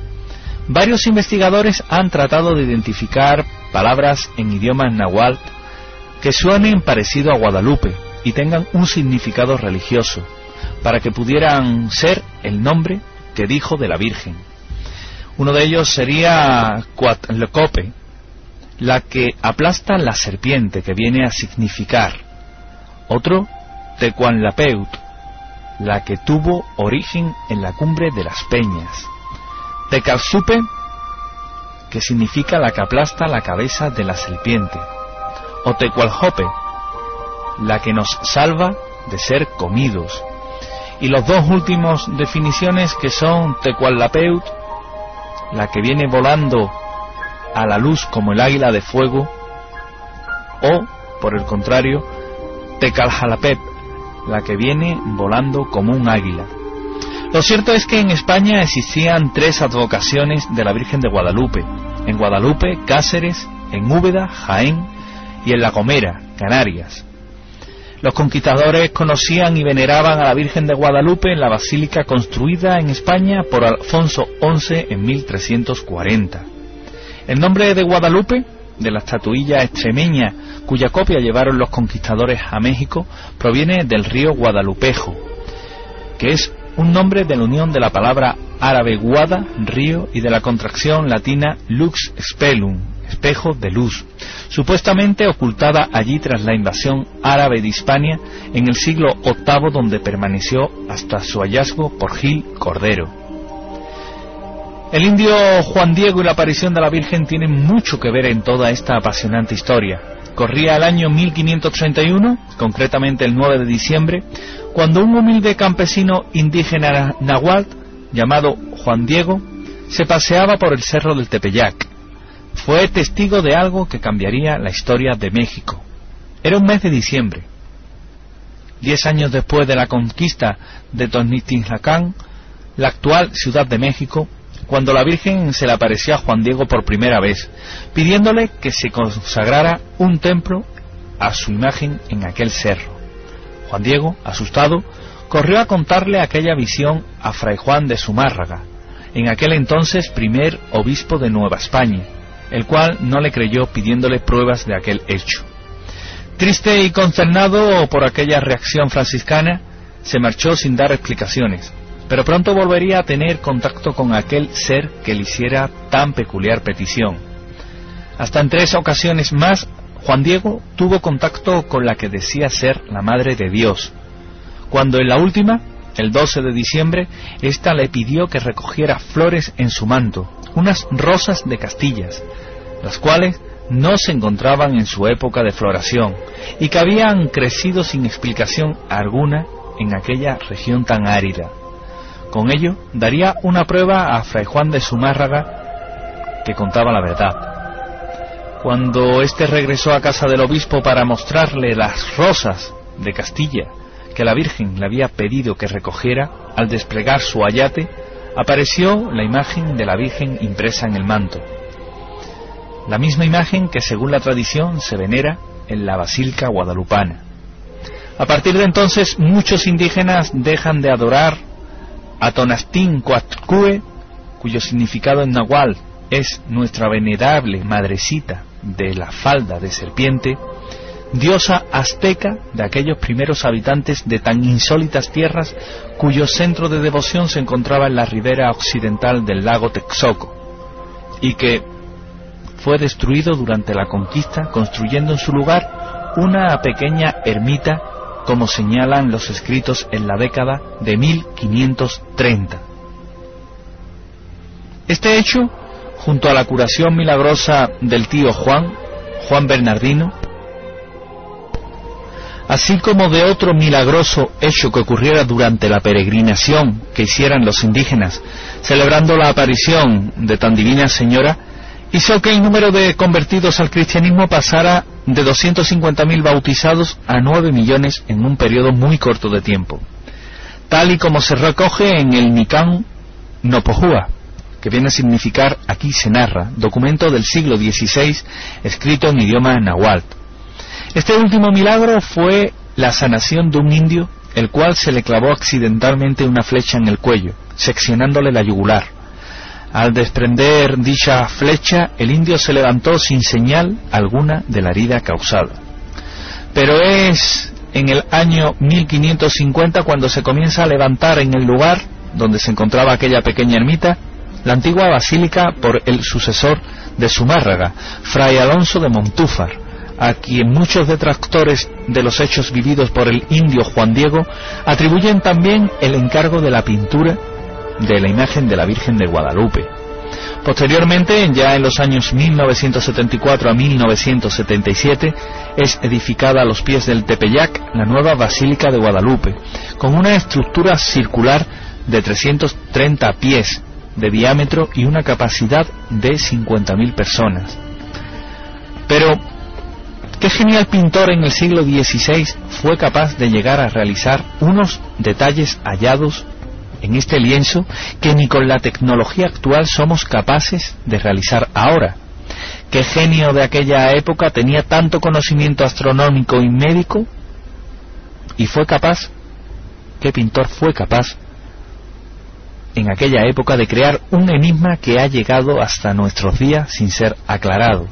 S2: Varios investigadores han tratado de identificar palabras en idioma náhuatl que suenen parecido a Guadalupe y tengan un significado religioso, para que pudieran ser el nombre que dijo de la Virgen. Uno de ellos sería Coatlicue, la que aplasta la serpiente, que viene a significar. Otro, Tecuanlapeut, la que tuvo origen en la cumbre de las peñas. Tecalzupe, que significa la que aplasta la cabeza de la serpiente. O Tecualjope, la que nos salva de ser comidos. Y los dos últimos definiciones, que son Tecuanlapeut, la que viene volando a la luz como el águila de fuego, o, por el contrario, Tecaljalapep, la que viene volando como un águila. Lo cierto es que en España existían 3 advocaciones de la Virgen de Guadalupe: en Guadalupe, Cáceres, en Úbeda, Jaén, y en La Gomera, Canarias. Los conquistadores conocían y veneraban a la Virgen de Guadalupe en la basílica construida en España por Alfonso XI en 1340. El nombre de Guadalupe, de la estatuilla extremeña cuya copia llevaron los conquistadores a México, proviene del río Guadalupejo, que es un nombre de la unión de la palabra árabe guada, río, y de la contracción latina lux spelum, espejo de luz, supuestamente ocultada allí tras la invasión árabe de Hispania en el siglo VIII, donde permaneció hasta su hallazgo por Gil Cordero. El indio Juan Diego y la aparición de la Virgen tienen mucho que ver en toda esta apasionante historia. Corría el año 1531, concretamente el 9 de diciembre, cuando un humilde campesino indígena náhuatl llamado Juan Diego se paseaba por el cerro del Tepeyac. Fue testigo de algo que cambiaría la historia de México. Era un mes de diciembre. 10 años después de la conquista de Tenochtitlán, la actual Ciudad de México, cuando la Virgen se le apareció a Juan Diego por primera vez, pidiéndole que se consagrara un templo a su imagen en aquel cerro. Juan Diego, asustado, corrió a contarle aquella visión a Fray Juan de Zumárraga, en aquel entonces primer obispo de Nueva España, el cual no le creyó, pidiéndole pruebas de aquel hecho. Triste y consternado por aquella reacción franciscana, se marchó sin dar explicaciones, pero pronto volvería a tener contacto con aquel ser que le hiciera tan peculiar petición. Hasta en 3 ocasiones más, Juan Diego tuvo contacto con la que decía ser la Madre de Dios, cuando en la última, el 12 de diciembre, ésta le pidió que recogiera flores en su manto, unas rosas de Castillas, las cuales no se encontraban en su época de floración y que habían crecido sin explicación alguna en aquella región tan árida. Con ello daría una prueba a Fray Juan de Zumárraga que contaba la verdad. Cuando éste regresó a casa del obispo para mostrarle las rosas de Castilla que la Virgen le había pedido que recogiera, al desplegar su ayate, apareció la imagen de la Virgen impresa en el manto. La misma imagen que, según la tradición, se venera en la Basílica Guadalupana. A partir de entonces, muchos indígenas dejan de adorar a Tonantzin-Coatlicue, cuyo significado en náhuatl es nuestra venerable madrecita de la falda de serpiente, diosa azteca de aquellos primeros habitantes de tan insólitas tierras, cuyo centro de devoción se encontraba en la ribera occidental del lago Texcoco, y que fue destruido durante la conquista, construyendo en su lugar una pequeña ermita, como señalan los escritos en la década de 1530. Este hecho, junto a la curación milagrosa del tío Juan Bernardino, así como de otro milagroso hecho que ocurriera durante la peregrinación que hicieran los indígenas, celebrando la aparición de tan divina señora, hizo que el número de convertidos al cristianismo pasara de 250.000 bautizados a 9 millones en un periodo muy corto de tiempo, tal y como se recoge en el Nican Nopohua, que viene a significar aquí se narra, documento del siglo XVI escrito en idioma náhuatl. Este último milagro fue la sanación de un indio, el cual se le clavó accidentalmente una flecha en el cuello, seccionándole la yugular. Al desprender dicha flecha, el indio se levantó sin señal alguna de la herida causada. Pero es en el año 1550 cuando se comienza a levantar en el lugar donde se encontraba aquella pequeña ermita la antigua basílica por el sucesor de Zumárraga, Fray Alonso de Montúfar, a quien muchos detractores de los hechos vividos por el indio Juan Diego atribuyen también el encargo de la pintura de la imagen de la Virgen de Guadalupe. Posteriormente, ya en los años 1974 a 1977, es edificada a los pies del Tepeyac la nueva Basílica de Guadalupe, con una estructura circular de 330 pies de diámetro y una capacidad de 50.000 personas. Pero ¿qué genial pintor en el siglo XVI fue capaz de llegar a realizar unos detalles hallados en este lienzo que ni con la tecnología actual somos capaces de realizar ahora. ¿Qué genio de aquella época tenía tanto conocimiento astronómico y médico? Y fue capaz, ¿qué pintor fue capaz en aquella época de crear un enigma que ha llegado hasta nuestros días sin ser aclarado?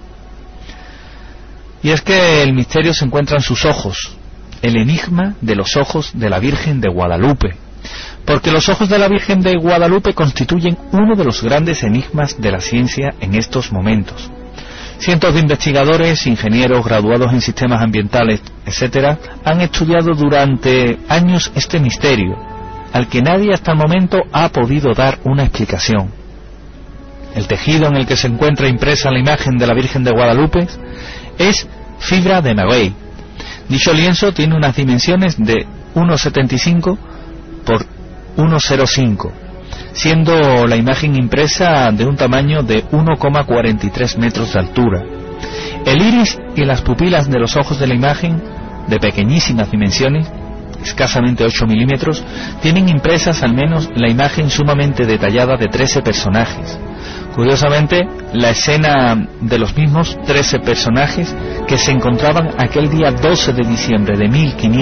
S2: Y es que el misterio se encuentra en sus ojos, el enigma de los ojos de la Virgen de Guadalupe, porque los ojos de la Virgen de Guadalupe constituyen uno de los grandes enigmas de la ciencia en estos momentos. Cientos de investigadores, ingenieros, graduados en sistemas ambientales, etc., han estudiado durante años este misterio, al que nadie hasta el momento ha podido dar una explicación. El tejido en el que se encuentra impresa la imagen de la Virgen de Guadalupe es fibra de maguey. Dicho lienzo tiene unas dimensiones de 1,75 por 1,05, siendo la imagen impresa de un tamaño de 1,43 metros de altura. El iris y las pupilas de los ojos de la imagen, de pequeñísimas dimensiones, escasamente 8 milímetros, tienen impresas al menos la imagen sumamente detallada de 13 personajes. Curiosamente, la escena de los mismos 13 personajes que se encontraban aquel día 12 de diciembre de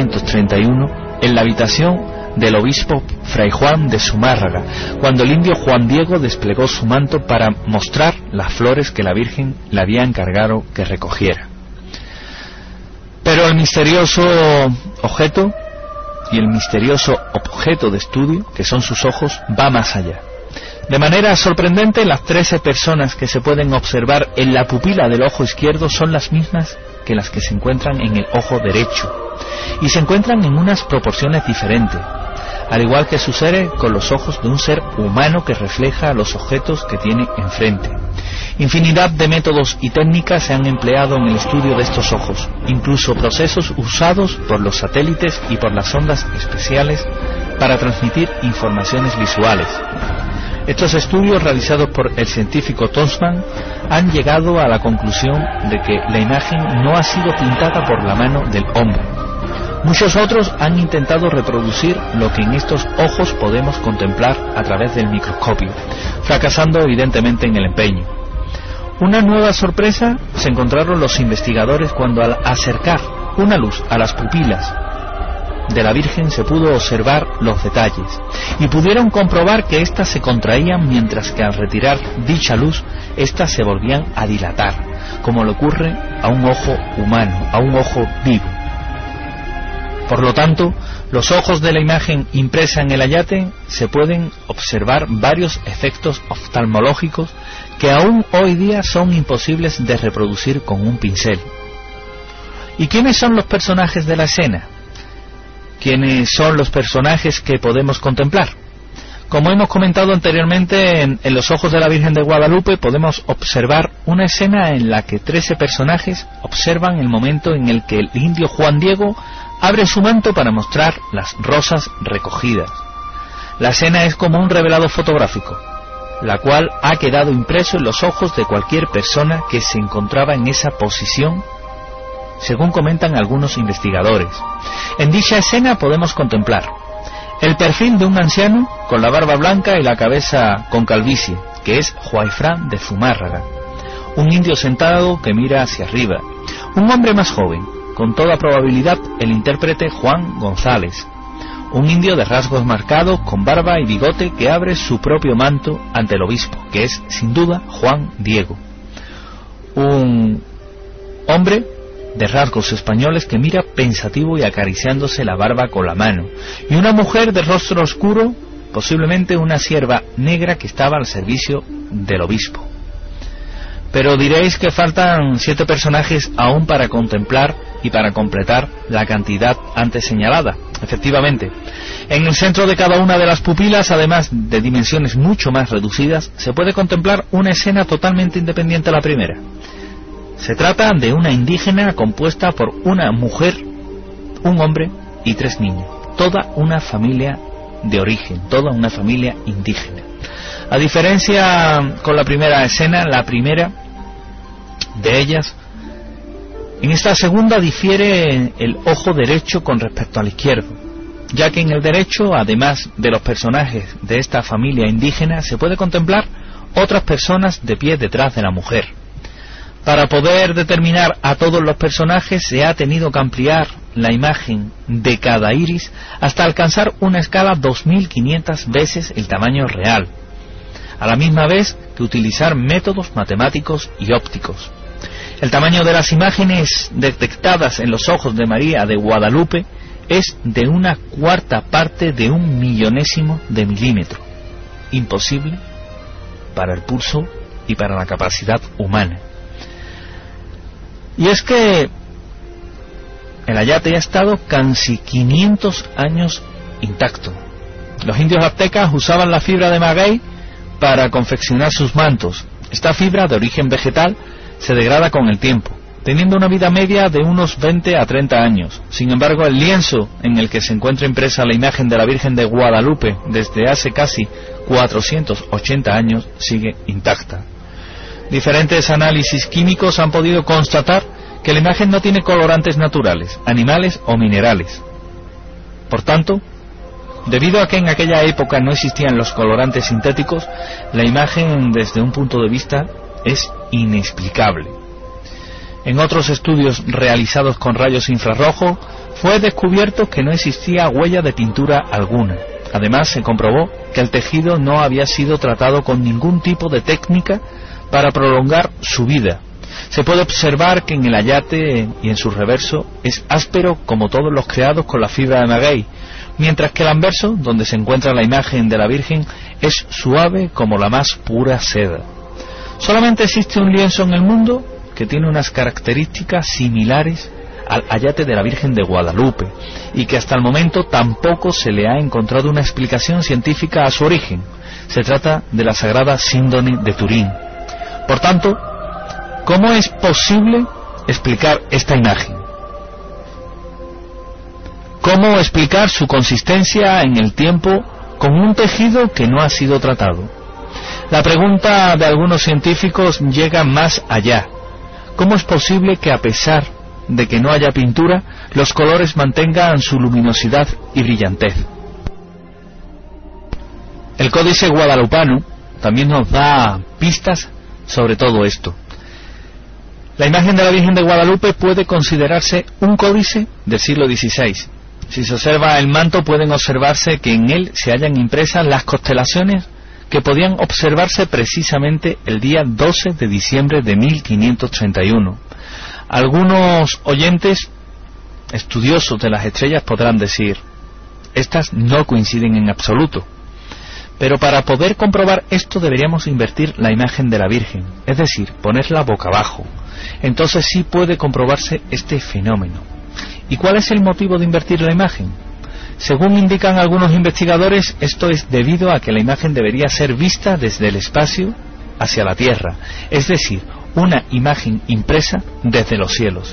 S2: 1531 en la habitación del obispo Fray Juan de Zumárraga, cuando el indio Juan Diego desplegó su manto para mostrar las flores que la Virgen le había encargado que recogiera. Pero el misterioso objeto y el misterioso objeto de estudio, que son sus ojos, va más allá. De manera sorprendente, las 13 personas que se pueden observar en la pupila del ojo izquierdo son las mismas que las que se encuentran en el ojo derecho, y se encuentran en unas proporciones diferentes, al igual que sucede con los ojos de un ser humano que refleja los objetos que tiene enfrente. Infinidad de métodos y técnicas se han empleado en el estudio de estos ojos, incluso procesos usados por los satélites y por las ondas especiales para transmitir informaciones visuales. Estos estudios realizados por el científico Tonsman han llegado a la conclusión de que la imagen no ha sido pintada por la mano del hombre. Muchos otros han intentado reproducir lo que en estos ojos podemos contemplar a través del microscopio, fracasando evidentemente en el empeño. Una nueva sorpresa se encontraron los investigadores cuando al acercar una luz a las pupilas de la Virgen se pudo observar los detalles y pudieron comprobar que éstas se contraían mientras que al retirar dicha luz éstas se volvían a dilatar, como le ocurre a un ojo humano, a un ojo vivo. Por lo tanto, los ojos de la imagen impresa en el ayate se pueden observar varios efectos oftalmológicos que aún hoy día son imposibles de reproducir con un pincel. ¿Y quiénes son los personajes de la escena? ¿Quiénes son los personajes que podemos contemplar? Como hemos comentado anteriormente, en los ojos de la Virgen de Guadalupe podemos observar una escena en la que 13 personajes observan el momento en el que el indio Juan Diego abre su manto para mostrar las rosas recogidas. La escena es como un revelado fotográfico, la cual ha quedado impreso en los ojos de cualquier persona que se encontraba en esa posición, según comentan algunos investigadores. En dicha escena podemos contemplar el perfil de un anciano con la barba blanca y la cabeza con calvicie, que es Juaifrán de Zumárraga, un indio sentado que mira hacia arriba, un hombre más joven, con toda probabilidad el intérprete Juan González, un indio de rasgos marcados con barba y bigote que abre su propio manto ante el obispo, que es sin duda Juan Diego, un hombre de rasgos españoles que mira pensativo y acariciándose la barba con la mano, y una mujer de rostro oscuro, posiblemente una sierva negra que estaba al servicio del obispo. Pero diréis que faltan 7 personajes aún para contemplar y para completar la cantidad antes señalada. Efectivamente, en el centro de cada una de las pupilas, además de dimensiones mucho más reducidas, se puede contemplar una escena totalmente independiente a la primera. Se trata de una indígena compuesta por una mujer, un hombre y 3 niños. Toda una familia de origen, toda una familia indígena. A diferencia con la primera escena, la primera de ellas, en esta segunda difiere el ojo derecho con respecto al izquierdo. ya que en el derecho, además de los personajes de esta familia indígena, se puede contemplar otras personas de pie detrás de la mujer. Para poder determinar a todos los personajes se ha tenido que ampliar la imagen de cada iris hasta alcanzar una escala 2500 veces el tamaño real, a la misma vez que utilizar métodos matemáticos y ópticos. El tamaño de las imágenes detectadas en los ojos de María de Guadalupe es de 1/4 parte de 1/1000º de milímetro, imposible para el pulso y para la capacidad humana. Y es que el ayate ha estado casi 500 años intacto. Los indios aztecas usaban la fibra de maguey para confeccionar sus mantos. Esta fibra, de origen vegetal, se degrada con el tiempo, teniendo una vida media de unos 20 a 30 años. Sin embargo, el lienzo en el que se encuentra impresa la imagen de la Virgen de Guadalupe desde hace casi 480 años sigue intacta. Diferentes análisis químicos han podido constatar que la imagen no tiene colorantes naturales, animales o minerales. Por tanto, debido a que en aquella época no existían los colorantes sintéticos, la imagen desde un punto de vista es inexplicable. En otros estudios realizados con rayos infrarrojos fue descubierto que no existía huella de pintura alguna. Además, se comprobó que el tejido no había sido tratado con ningún tipo de técnica para prolongar su vida. Se puede observar que en el ayate y en su reverso es áspero como todos los creados con la fibra de maguey, mientras que el anverso, donde se encuentra la imagen de la Virgen, es suave como la más pura seda. Solamente existe un lienzo en el mundo que tiene unas características similares al ayate de la Virgen de Guadalupe, y que hasta el momento tampoco se le ha encontrado una explicación científica a su origen. Se trata de la Sagrada Síndone de Turín. Por tanto, ¿cómo es posible explicar esta imagen? ¿Cómo explicar su consistencia en el tiempo con un tejido que no ha sido tratado? La pregunta de algunos científicos llega más allá. ¿Cómo es posible que, a pesar de que no haya pintura, los colores mantengan su luminosidad y brillantez? El Códice Guadalupano también nos da pistas sobre todo esto. La imagen de la Virgen de Guadalupe puede considerarse un códice del siglo XVI. Si se observa el manto, pueden observarse que en él se hallan impresas las constelaciones que podían observarse precisamente el día 12 de diciembre de 1531. Algunos oyentes estudiosos de las estrellas podrán decir: estas no coinciden en absoluto. Pero para poder comprobar esto deberíamos invertir la imagen de la Virgen, es decir, ponerla boca abajo. Entonces sí puede comprobarse este fenómeno. ¿Y cuál es el motivo de invertir la imagen? Según indican algunos investigadores, esto es debido a que la imagen debería ser vista desde el espacio hacia la Tierra, es decir, una imagen impresa desde los cielos.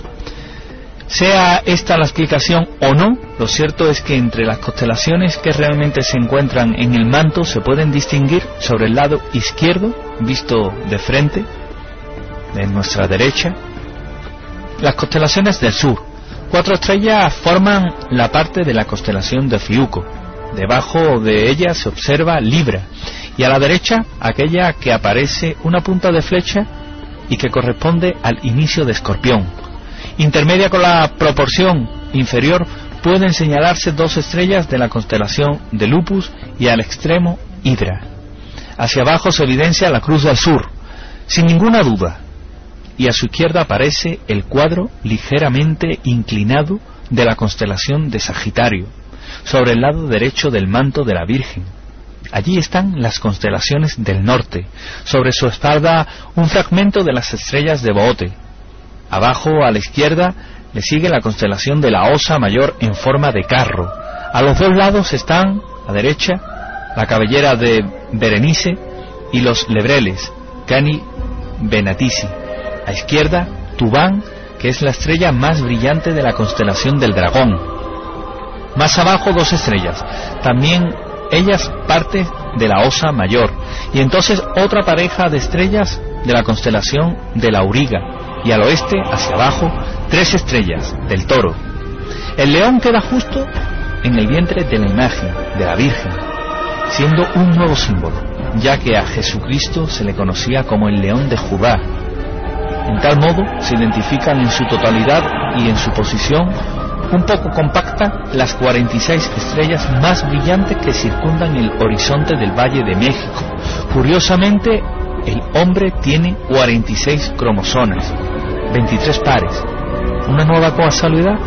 S2: Sea esta la explicación o no, lo cierto es que entre las constelaciones que realmente se encuentran en el manto se pueden distinguir sobre el lado izquierdo, visto de frente, de nuestra derecha, las constelaciones del sur. 4 estrellas forman la parte de la constelación de Fiuco. Debajo de ella se observa Libra, y a la derecha aquella que aparece una punta de flecha y que corresponde al inicio de Escorpión. Intermedia con la proporción inferior pueden señalarse 2 estrellas de la constelación de Lupus y al extremo Hidra. Hacia abajo se evidencia la Cruz del Sur, sin ninguna duda, y a su izquierda aparece el cuadro ligeramente inclinado de la constelación de Sagitario, sobre el lado derecho del manto de la Virgen. Allí están las constelaciones del norte, sobre su espalda un fragmento de las estrellas de Boote. Abajo, a la izquierda, le sigue la constelación de la Osa Mayor en forma de carro. A los 2 lados están, a derecha, la cabellera de Berenice y los lebreles, Cani Venatici. A izquierda, Tubán, que es la estrella más brillante de la constelación del Dragón. Más abajo, 2 estrellas, también ellas parte de la Osa Mayor, y entonces otra pareja de estrellas de la constelación de la Auriga, y al oeste, hacia abajo, 3 estrellas del Toro. El León queda justo en el vientre de la imagen de la Virgen, siendo un nuevo símbolo, ya que a Jesucristo se le conocía como el León de Judá. En tal modo se identifican en su totalidad y en su posición un poco compacta las 46 estrellas más brillantes que circundan el horizonte del Valle de México. Curiosamente, el hombre tiene 46 cromosomas, 23 pares. ¿Una nueva casualidad?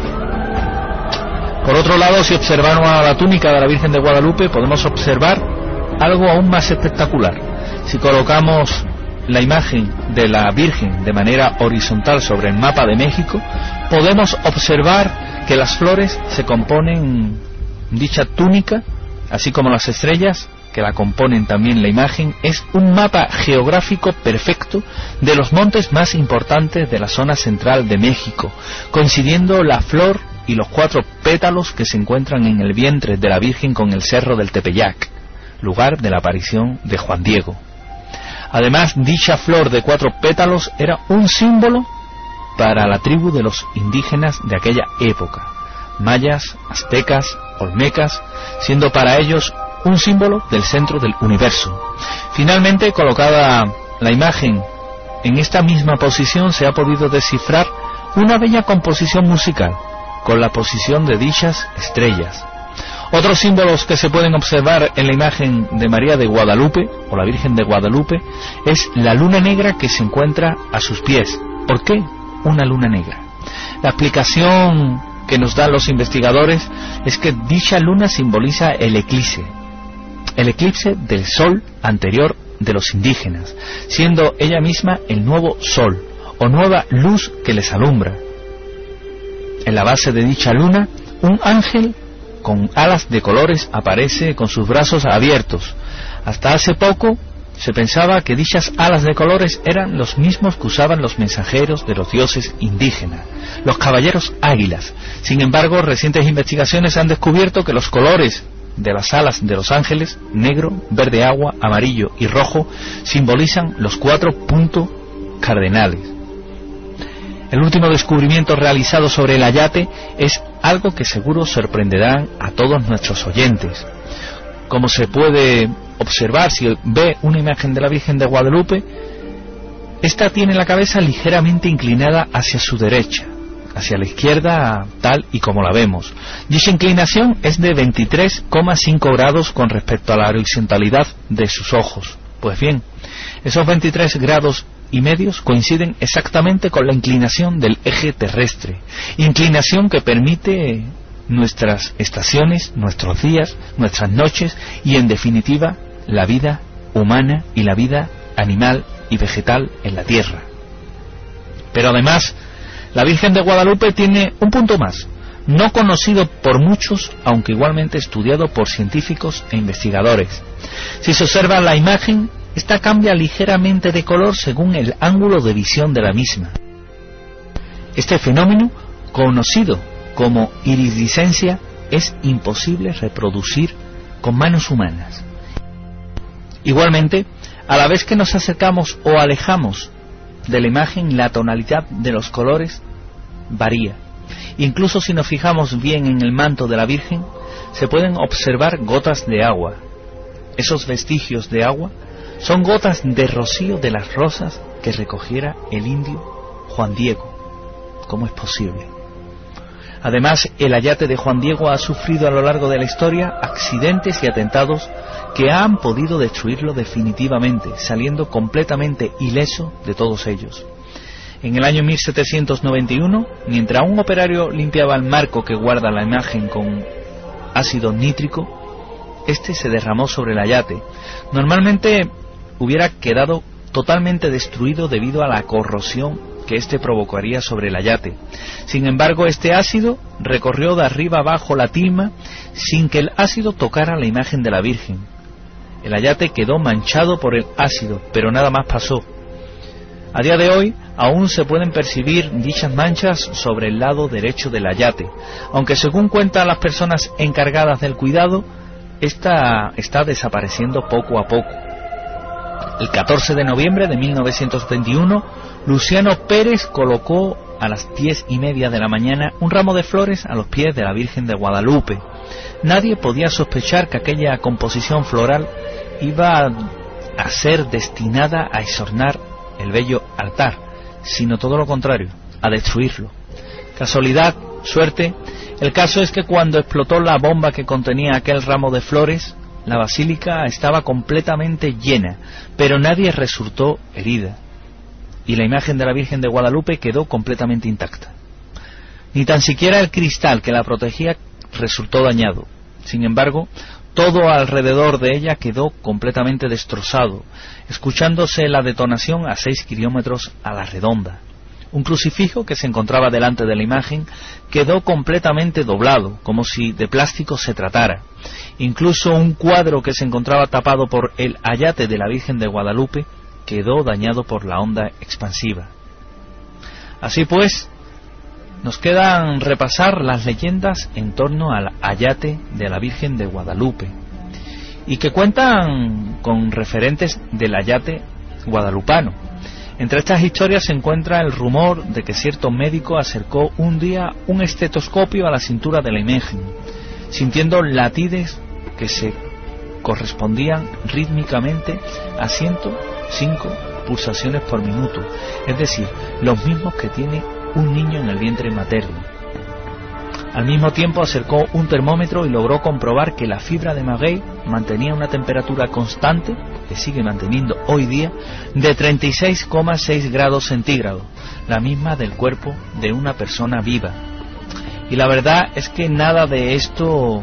S2: Por otro lado, si observamos a la túnica de la Virgen de Guadalupe, podemos observar algo aún más espectacular. Si colocamos la imagen de la Virgen de manera horizontal sobre el mapa de México, podemos observar que las flores se componen dicha túnica, así como las estrellas que la componen también la imagen. Es un mapa geográfico perfecto de los montes más importantes de la zona central de México, coincidiendo la flor y los 4 pétalos que se encuentran en el vientre de la Virgen con el cerro del Tepeyac, lugar de la aparición de Juan Diego. Además, dicha flor de 4 pétalos era un símbolo para la tribu de los indígenas de aquella época, mayas, aztecas, olmecas, siendo para ellos un símbolo del centro del universo. Finalmente, colocada la imagen en esta misma posición, se ha podido descifrar una bella composición musical con la posición de dichas estrellas. Otros símbolos que se pueden observar en la imagen de María de Guadalupe, o la Virgen de Guadalupe, es la luna negra que se encuentra a sus pies. ¿Por qué una luna negra? La explicación que nos dan los investigadores es que dicha luna simboliza el eclipse del sol anterior de los indígenas, siendo ella misma el nuevo sol o nueva luz que les alumbra. En la base de dicha luna, un ángel con alas de colores aparece con sus brazos abiertos. Hasta hace poco se pensaba que dichas alas de colores eran los mismos que usaban los mensajeros de los dioses indígenas, los caballeros águilas. Sin embargo, recientes investigaciones han descubierto que los colores de las alas de los ángeles, negro, verde agua, amarillo y rojo, simbolizan los 4 puntos cardenales. El último descubrimiento realizado sobre el ayate es algo que seguro sorprenderá a todos nuestros oyentes. Como se puede observar si ve una imagen de la Virgen de Guadalupe, esta tiene la cabeza ligeramente inclinada hacia su derecha, hacia la izquierda tal y como la vemos. Dicha inclinación es de 23,5 grados con respecto a la horizontalidad de sus ojos. Pues bien, esos 23 grados y medios coinciden exactamente con la inclinación del eje terrestre, inclinación que permite nuestras estaciones, nuestros días, nuestras noches y en definitiva la vida humana y la vida animal y vegetal en la tierra. Pero además, la Virgen de Guadalupe tiene un punto más, no conocido por muchos, aunque igualmente estudiado por científicos e investigadores. Si se observa la imagen, esta cambia ligeramente de color según el ángulo de visión de la misma. Este fenómeno, conocido como iridiscencia, es imposible reproducir con manos humanas. Igualmente, a la vez que nos acercamos o alejamos de la imagen, la tonalidad de los colores varía. Incluso si nos fijamos bien en el manto de la Virgen, se pueden observar gotas de agua. Esos vestigios de agua son gotas de rocío de las rosas que recogiera el indio Juan Diego. ¿Cómo es posible? Además, el ayate de Juan Diego ha sufrido a lo largo de la historia accidentes y atentados que han podido destruirlo definitivamente, saliendo completamente ileso de todos ellos. En el año 1791, mientras un operario limpiaba el marco que guarda la imagen con ácido nítrico, este se derramó sobre el ayate. Normalmente hubiera quedado totalmente destruido debido a la corrosión que éste provocaría sobre el ayate. Sin embargo, este ácido recorrió de arriba abajo la tilma sin que el ácido tocara la imagen de la Virgen. El ayate quedó manchado por el ácido, pero nada más pasó. A día de hoy, aún se pueden percibir dichas manchas sobre el lado derecho del ayate, aunque según cuentan las personas encargadas del cuidado, esta está desapareciendo poco a poco. El 14 de noviembre de 1921, Luciano Pérez colocó a las 10:30 de la mañana un ramo de flores a los pies de la Virgen de Guadalupe. Nadie podía sospechar que aquella composición floral iba a ser destinada a exornar el bello altar, sino todo lo contrario, a destruirlo. Casualidad, suerte, el caso es que cuando explotó la bomba que contenía aquel ramo de flores, la basílica estaba completamente llena, pero nadie resultó herida, y la imagen de la Virgen de Guadalupe quedó completamente intacta. Ni tan siquiera el cristal que la protegía resultó dañado. Sin embargo, todo alrededor de ella quedó completamente destrozado, escuchándose la detonación a 6 kilómetros a la redonda. Un crucifijo que se encontraba delante de la imagen quedó completamente doblado, como si de plástico se tratara. Incluso un cuadro que se encontraba tapado por el ayate de la Virgen de Guadalupe quedó dañado por la onda expansiva. Así pues, nos quedan repasar las leyendas en torno al ayate de la Virgen de Guadalupe, y que cuentan con referentes del ayate guadalupano. Entre estas historias se encuentra el rumor de que cierto médico acercó un día un estetoscopio a la cintura de la imagen, sintiendo latides que se correspondían rítmicamente a 105 pulsaciones por minuto, es decir, los mismos que tiene un niño en el vientre materno. Al mismo tiempo acercó un termómetro y logró comprobar que la fibra de maguey mantenía una temperatura constante, que sigue manteniendo hoy día, de 36,6 grados centígrados, la misma del cuerpo de una persona viva. Y la verdad es que nada de esto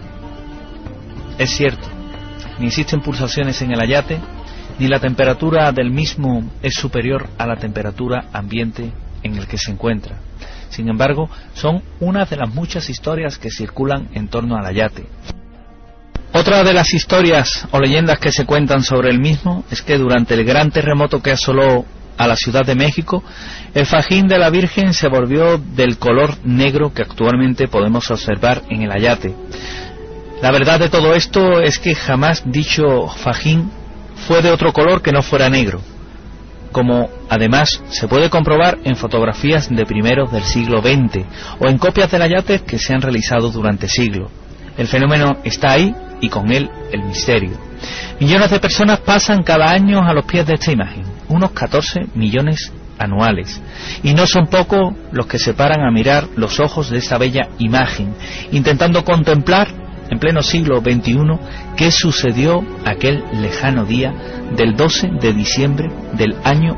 S2: es cierto. Ni existen pulsaciones en el ayate, ni la temperatura del mismo es superior a la temperatura ambiente en el que se encuentra. Sin embargo, son una de las muchas historias que circulan en torno al ayate. Otra de las historias o leyendas que se cuentan sobre el mismo es que durante el gran terremoto que asoló a la Ciudad de México, el fajín de la Virgen se volvió del color negro que actualmente podemos observar en el ayate. La verdad de todo esto es que jamás dicho fajín fue de otro color que no fuera negro, como además se puede comprobar en fotografías de primeros del siglo XX o en copias del ayate que se han realizado durante siglos. El fenómeno está ahí y con él el misterio. Millones de personas pasan cada año a los pies de esta imagen, unos 14 millones anuales, y no son pocos los que se paran a mirar los ojos de esta bella imagen, intentando contemplar en pleno siglo XXI qué sucedió aquel lejano día del 12 de diciembre del año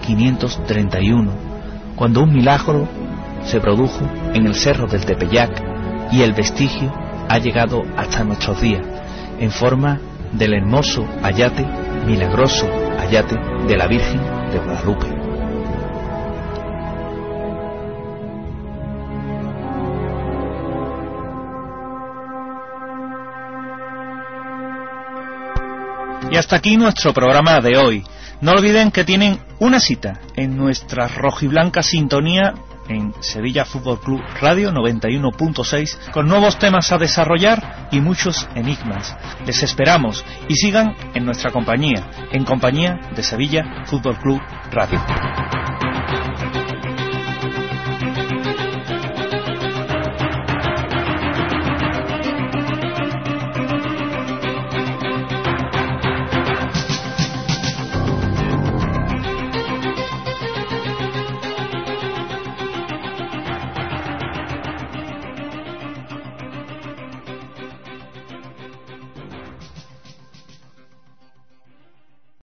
S2: 1531, cuando un milagro se produjo en el cerro del Tepeyac y el vestigio ha llegado hasta nuestros días en forma del hermoso ayate, milagroso ayate de la Virgen de Guadalupe. Y hasta aquí nuestro programa de hoy. No olviden que tienen una cita en nuestra rojiblanca sintonía en Sevilla Fútbol Club Radio 91.6 con nuevos temas a desarrollar y muchos enigmas. Les esperamos y sigan en nuestra compañía, en compañía de Sevilla Fútbol Club Radio.